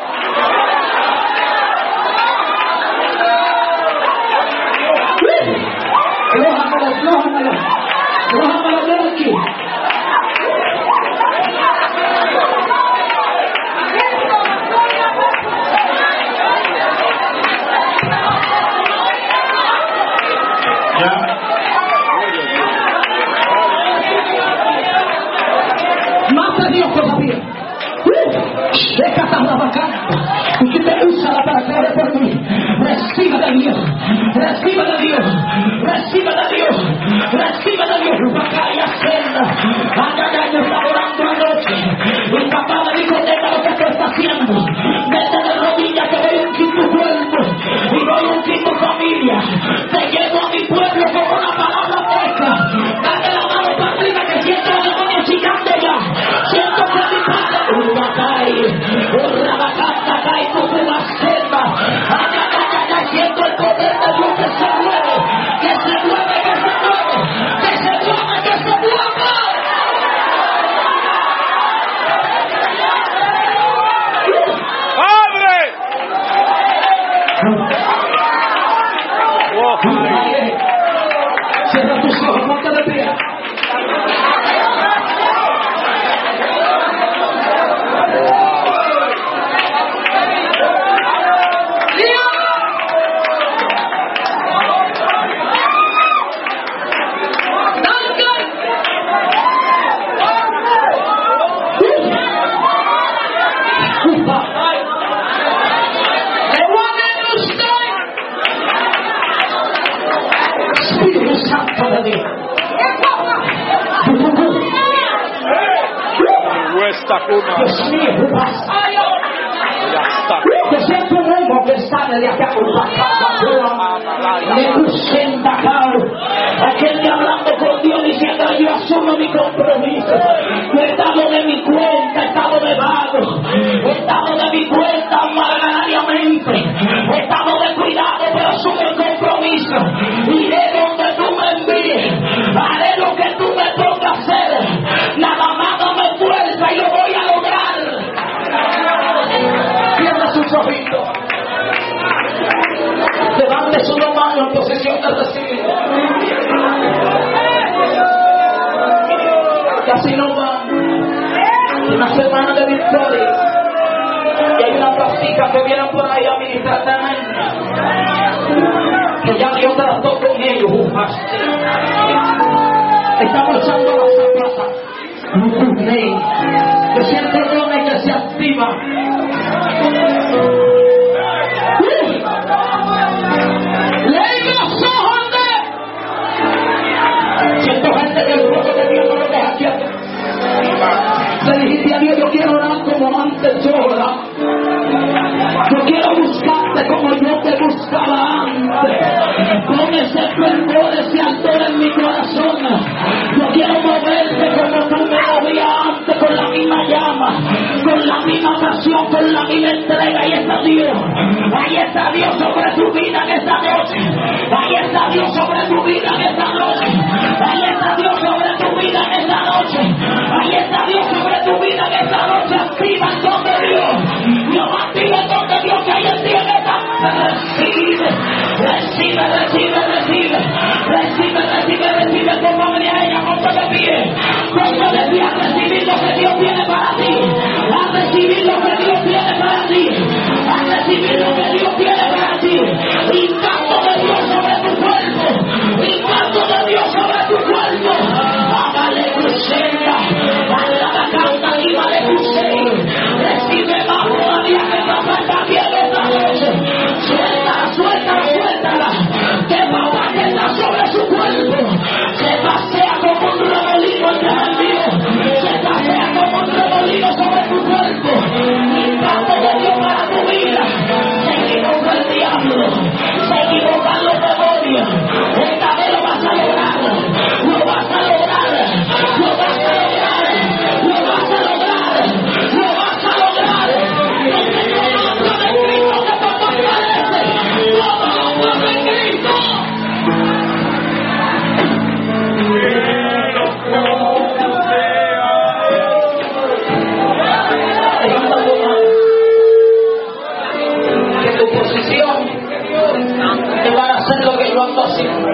Flójamelo, flójamelo, flójamelo de aquí. Más de Dios todavía. Deja esta bacana. Y que te usa para creer por mí. Recibe de Dios, recibe de Dios, recibe de Dios, recibe de Dios. Bacaya senda. Ay, ay, ay, yo estaba orando anoche. Mi papá me dijo: deja lo que tú estás haciendo. Vete de rodillas que voy a ungir tu cuerpo y voy a ungir tu familia. Te llevo a mi pueblo con una palabra fresca. Date la mano para arriba que siento a los demonios chillando ya. Siento que mi padre Urrabacata cae con una selva. Ay, ay, ay, ay, siento el poder de Dios que se mueve, que se mueve, que se mueve, que se mueve, que se mueve. ¡Padre! Cierra tus ojos, ponte de pie. Dios mío, yo siento un humo que sale de acá. Me gusten bacao. Aquel que hablando con Dios diciendo: yo asumo mi compromiso. Yo he estado de mi cuenta, he estado de vago, he estado de mi cuenta maganariamente, he estado de cuidado, pero asumo el compromiso. Iré donde tú me envíes, haré lo que tú me pongas a hacer. Nada más dame fuerza y lo voy a lograr. Cierra sus ojitos. Levante su mano en posición de recibir. Casi no va. Una semana de victoria. Y hay una pastica que viene por ahí a ministrar también. Que ya Dios trató con ellos. Estamos echando la zapata. Yo siento el hombre que se activa. Siento gente que el pueblo de Dios no lo deja quieto. Le dijiste a Dios: yo quiero orar como antes yo oraba. Yo quiero buscarte como yo te buscaba antes. Con ese fervor, ese ardor en mi corazón. Yo quiero moverte como tú me movías antes, con la misma llama, con la misma pasión, con la misma entrega. Ahí está Dios. Ahí está Dios sobre tu vida en esta noche. Ahí está Dios sobre tu vida en esta noche. Ahí está Dios sobre tu vida en esta noche. Ahí Ahí está Dios sobre tu vida en esta noche. Activa el don de Dios. Dios activa el don de Dios que hay en ti en esta noche. Recibe, recibe, recibe, recibe. Recibe, recibe, recibe. Por favor, a ella, ponte de pie. Ponte de pie a recibir lo que Dios tiene para ti. A recibir lo que Dios tiene para ti. A recibir lo que Dios tiene para ti. Impacto de Dios sobre tu cuerpo. Impacto de Dios sobre tu cuerpo. Hágale crucera. Hágale canta y vale crucera. Recibe más todavía que no falta bien esta noche. Suéltala, suéltala, suéltala. Que papá que está sobre su cuerpo. Se pasea como un remolino encendido. Se pasea como un remolino sobre tu cuerpo. Impacto de Dios para tu vida. Se equivoca el diablo. Se equivocan los demonios. Esta vez lo vas a lograr. Lo vas a lograr. Lo vas a lograr. Lo vas a lograr. Lo vas a lograr. En el nombre de Cristo que te fortalece. Todo lo de Cristo. Que tu posición te van a hacer lo que yo ando haciendo.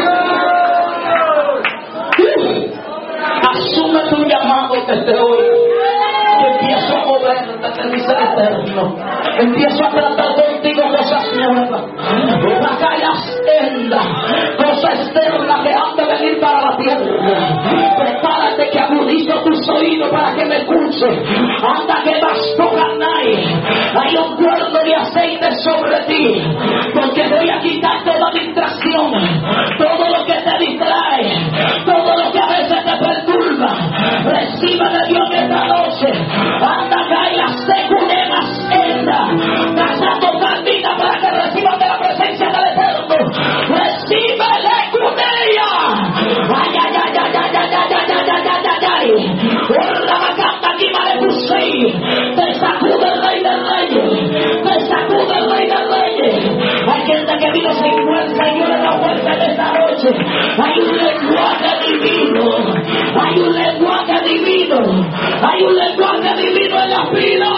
Asume tu llamado desde hoy. Yo empiezo a moverte, te dice el Eterno. Empiezo a tratar contigo cosas nuevas. Una calle externa, cosa externa que han de venir para la tierra. Prepárate que agudizo tus oídos para que me escuches. Anda que vas tocar nadie. Hay un cuerno de aceite sobre ti. Porque voy a quitar toda distracción. Todo lo que te distrae. Todo lo que a veces te perturba. Recibe de Dios esta noche. Anda acá y la secunemas enda. Vas a tocar vida para que recibas de la presencia del Eterno. Recibe la cunea. Ay, ay, ay, ay, ay, ay, ay, ay, ay, ay, ay, ay. La bacanta aquí vale tu seis. Te sacude el rey del rey. Te sacude el rey del rey. Hay gente que vino sin fuerza y yo le da fuerza en esta noche. Hay un lenguaje divino. Hay un lenguaje divino. Hay un lenguaje divino en la vida.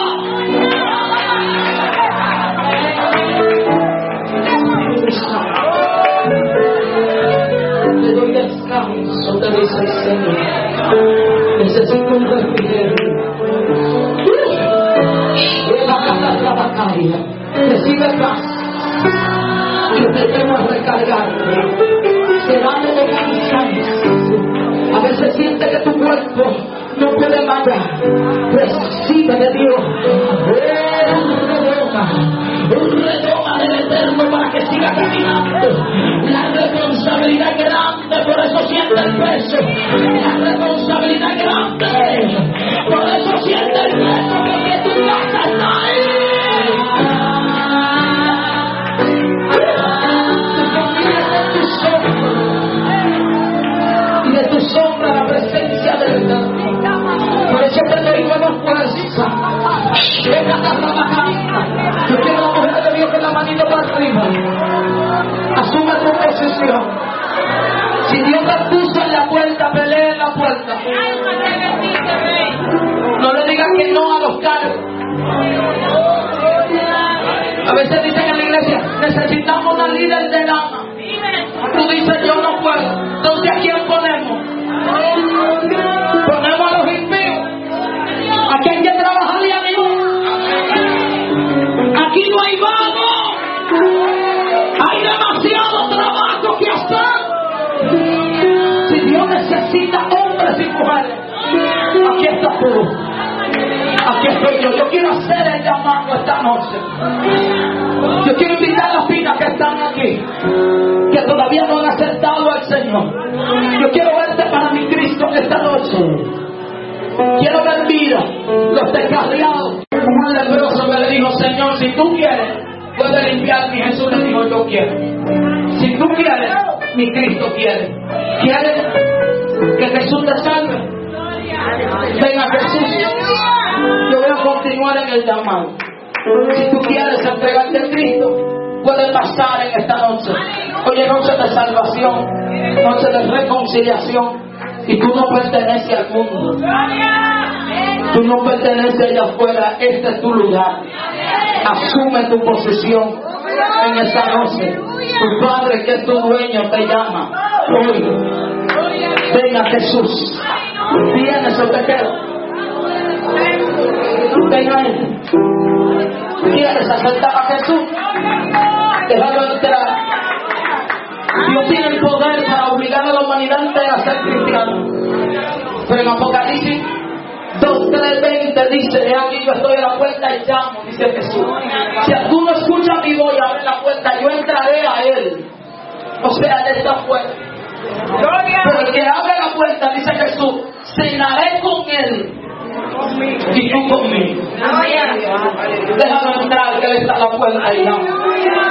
Te doy descanso, te dice el Señor. Necesito un refrigerio. Recibe paz. Yo te tengo a recargarte. Quedando de cansancio. A veces siente que tu cuerpo no puede más. Recibe de Dios. Un redoma. Un redoma del Eterno para que siga caminando. La responsabilidad es grande, por eso siente el peso. La responsabilidad es grande, por eso siente el peso, porque tu casa está ahí. Tu sombra, y de tu sombra la presencia del Eterno. Por eso te doy nueva fuerza. Yo quiero la mujer de Dios con la manito para arriba. Asume tu posición. Si Dios te puso en la puerta, pelea en la puerta. No le digan que no a los cargos. A veces dicen en la iglesia, necesitamos una líder de dama. Tú dices, yo no puedo. Entonces, ¿a quién ponemos? Ponemos a los impíos. Aquí hay que trabajarle a Dios. Aquí no hay vago. Hay demasiado trabajo que hacer. Si Dios necesita hombres y mujeres, aquí está tú. Aquí estoy yo. Yo quiero hacer el llamado esta noche. Yo quiero invitar a las pinas que están aquí, que todavía no han aceptado al Señor. Yo quiero verte para mi Cristo esta noche. Quiero ver vida, los descarriados. Un leproso me le dijo, Señor, si tú quieres, puedes limpiarme. Y Jesús le dijo, yo quiero. Si tú quieres, mi Cristo quiere. ¿Quieres que Jesús te salve? Venga Jesús. Yo voy a continuar en el llamado. Si tú quieres entregarte a Cristo, puedes pasar en esta noche. Hoy es noche de salvación, noche de reconciliación. Y tú no perteneces al mundo. Tú no perteneces allá afuera. Este es tu lugar. Asume tu posición en esta noche. Tu Padre, que es tu dueño, te llama hoy. Venga, Jesús. ¿Vienes o te quedas? Venga Él. ¿Quieres aceptar a Jesús? Déjalo entrar. Dios tiene el poder para obligar a la humanidad entera a ser cristiano. Pero en Apocalipsis dos, tres, veinte dice: he aquí, yo estoy a la puerta y llamo, dice Jesús. Si alguno escucha mi voz y abre la puerta, yo entraré a él. O sea, él está afuera. Pero el que abre la puerta, dice Jesús, cenaré con él y tú conmigo. Déjame entrar, que él está a la puerta y llama.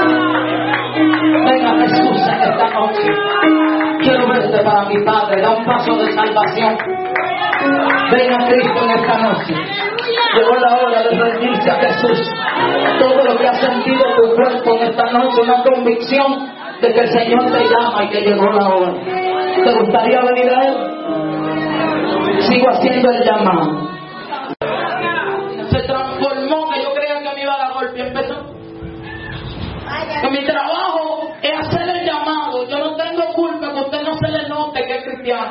Venga Jesús en esta noche. Quiero verte para mi Padre. Da un paso de salvación. Venga Cristo en esta noche. Llegó la hora de rendirse a Jesús. Todo lo que ha sentido tu cuerpo en esta noche, una convicción de que el Señor te llama y que llegó la hora. ¿Te gustaría venir a Él? Sigo haciendo el llamado. Se transformó, que yo creía que me iba a dar golpe. Empezó. Que mi trabajo es hacer el llamado. Yo no tengo culpa que usted no se le note que es cristiano.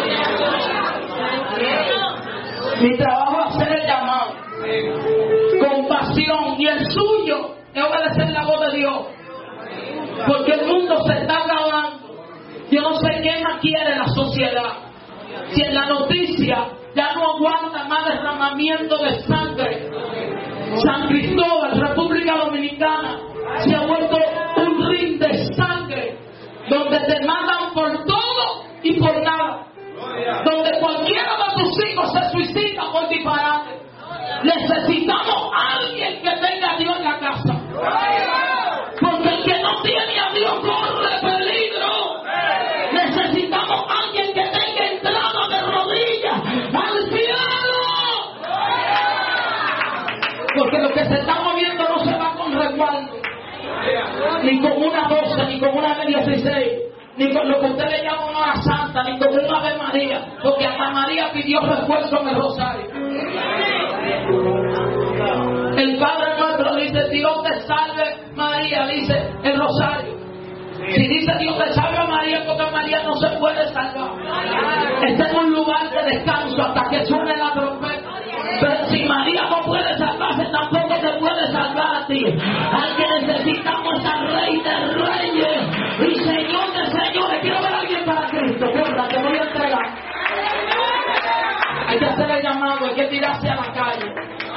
Mi trabajo es hacer el llamado con pasión, y el suyo es obedecer la voz de Dios, porque el mundo se está acabando. Yo no sé qué más quiere la sociedad. Si en la noticia ya no aguanta más derramamiento de sangre, San Cristóbal, República Dominicana, se ha vuelto un ring de sangre, donde te matan por todo y por nada, donde cualquiera de tus hijos se suicida por disparate. Necesitamos a alguien que tenga a Dios en la casa, porque el que no tiene a Dios corre peligro. Necesitamos a alguien que tenga entrada de rodillas al cielo, porque lo que se está moviendo no se va con resguardo, ni con una doce, ni con una dieciséis, ni con lo que usted le llama una hora santa, ni con una Ave María, porque hasta María pidió refuerzo en el rosario. El Padre Nuestro dice: Dios te salve María, dice el rosario. Si dice Dios te salve María, porque María no se puede salvar. Está en un lugar de descanso hasta que suene la trompeta. Pero si María no puede salvarse, tampoco se puede salvar a ti. Al que necesitamos es al Rey de Reyes y Señor de Señores. Quiero ver a alguien para Cristo. Corra, te voy a entregar. Hay que hacer el llamado, hay que tirarse a la calle.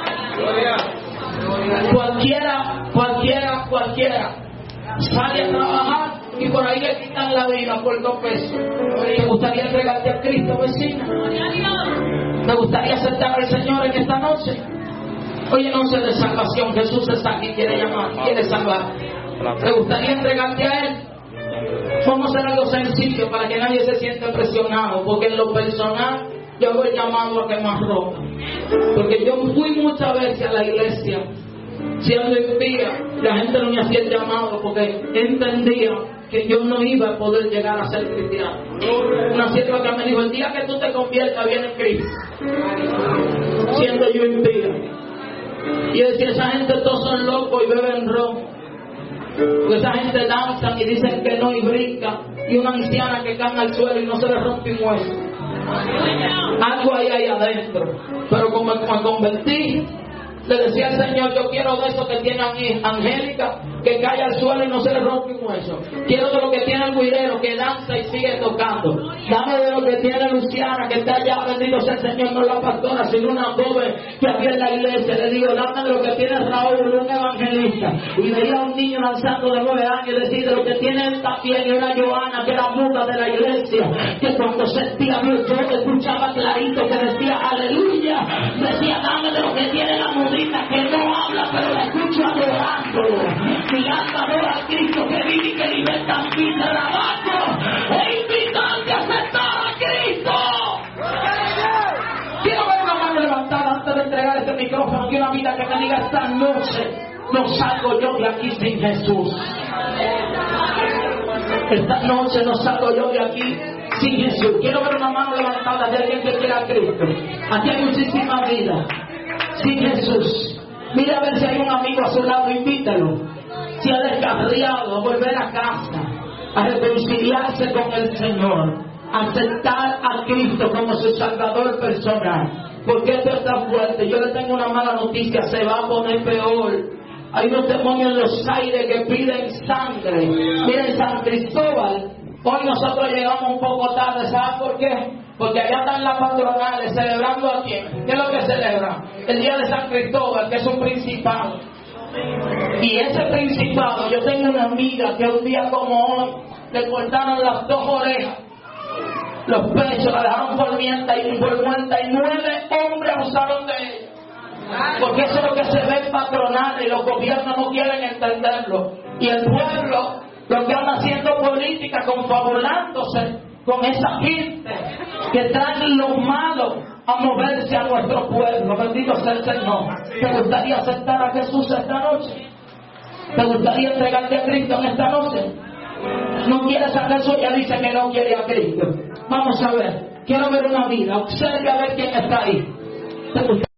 Cualquiera, cualquiera, cualquiera sale a trabajar y por ahí le quitan la vida por dos pesos. ¿Te gustaría entregarte a Cristo, vecina? ¿Te gustaría aceptar al Señor en esta noche? Hoy es noche de salvación. Jesús está aquí, quiere llamar, quiere salvar. ¿Te gustaría entregarte a Él? Vamos a hacer algo sencillo para que nadie se sienta presionado, porque en lo personal yo hago el llamado a quemar ropa, porque yo fui muchas veces a la iglesia siendo impía. La gente no me hacía el llamado porque entendía que yo no iba a poder llegar a ser cristiano. Una sierva que me dijo: el día que tú te conviertas viene Cristo. Siendo yo impía, y yo decía: esa gente todos son locos y beben ron, porque esa gente danza y dicen que no y brinca, y una anciana que cae al suelo y no se le rompe un hueso. Algo hay ahí adentro. Pero como me convertí, le decía al Señor: yo quiero de eso que tiene Angélica, que cae al suelo y no se le rompe un hueso. Quiero de lo que tiene el guirero, que danza y sigue tocando. Dame de lo que tiene Luciana, que está allá, bendito sea el Señor, no la pastora, sino una joven que había en la iglesia. Le digo: dame de lo que tiene Raúl, un evangelista. Y veía a un niño lanzando de nueve años y decía: de lo que tiene él también, y una Joana, que era muda de la iglesia, que cuando sentía Dios, yo escuchaba clarito que decía aleluya. Decía: dame de lo que tiene la mudita, que no habla, pero la escucho adorándolo. Mi alma adora a Cristo, que vive y que liberta mi trabajo. E invitarte a aceptar a Cristo. Quiero ver una mano levantada antes de entregar este micrófono, y una vida que me diga: esta noche no salgo yo de aquí sin Jesús. Esta noche no salgo yo de aquí Sí, Jesús. Quiero ver una mano levantada de alguien que quiera a Cristo. Aquí hay muchísima vida. Sí, Jesús. Mira a ver si hay un amigo a su lado, invítalo. Si ha descarriado, a volver a casa, a reconciliarse con el Señor, a aceptar a Cristo como su Salvador personal. Porque esto está fuerte. Yo le tengo una mala noticia, se va a poner peor. Hay unos demonios en los aires que piden sangre. Miren, San Cristóbal, hoy nosotros llegamos un poco tarde. ¿Saben por qué? Porque allá están las patronales celebrando a quién. ¿Qué es lo que celebran? El día de San Cristóbal, que es un principado. Y ese principado, yo tengo una amiga que un día como hoy le cortaron las dos orejas, los pechos, la dejaron por cuarenta y nueve hombres abusaron de ella. Porque eso es lo que se ve en patronales y los gobiernos no quieren entenderlo. Y el pueblo lo que anda haciendo política, confabulándose con esa gente que traen lo malo a moverse a nuestro pueblo. Bendito sea el Señor. ¿Te gustaría aceptar a Jesús esta noche? ¿Te gustaría entregarte a Cristo en esta noche? ¿No quieres a Jesús? Ya dice que no quiere a Cristo. Vamos a ver. Quiero ver una vida. Observe a ver quién está ahí. ¿Te gustaría?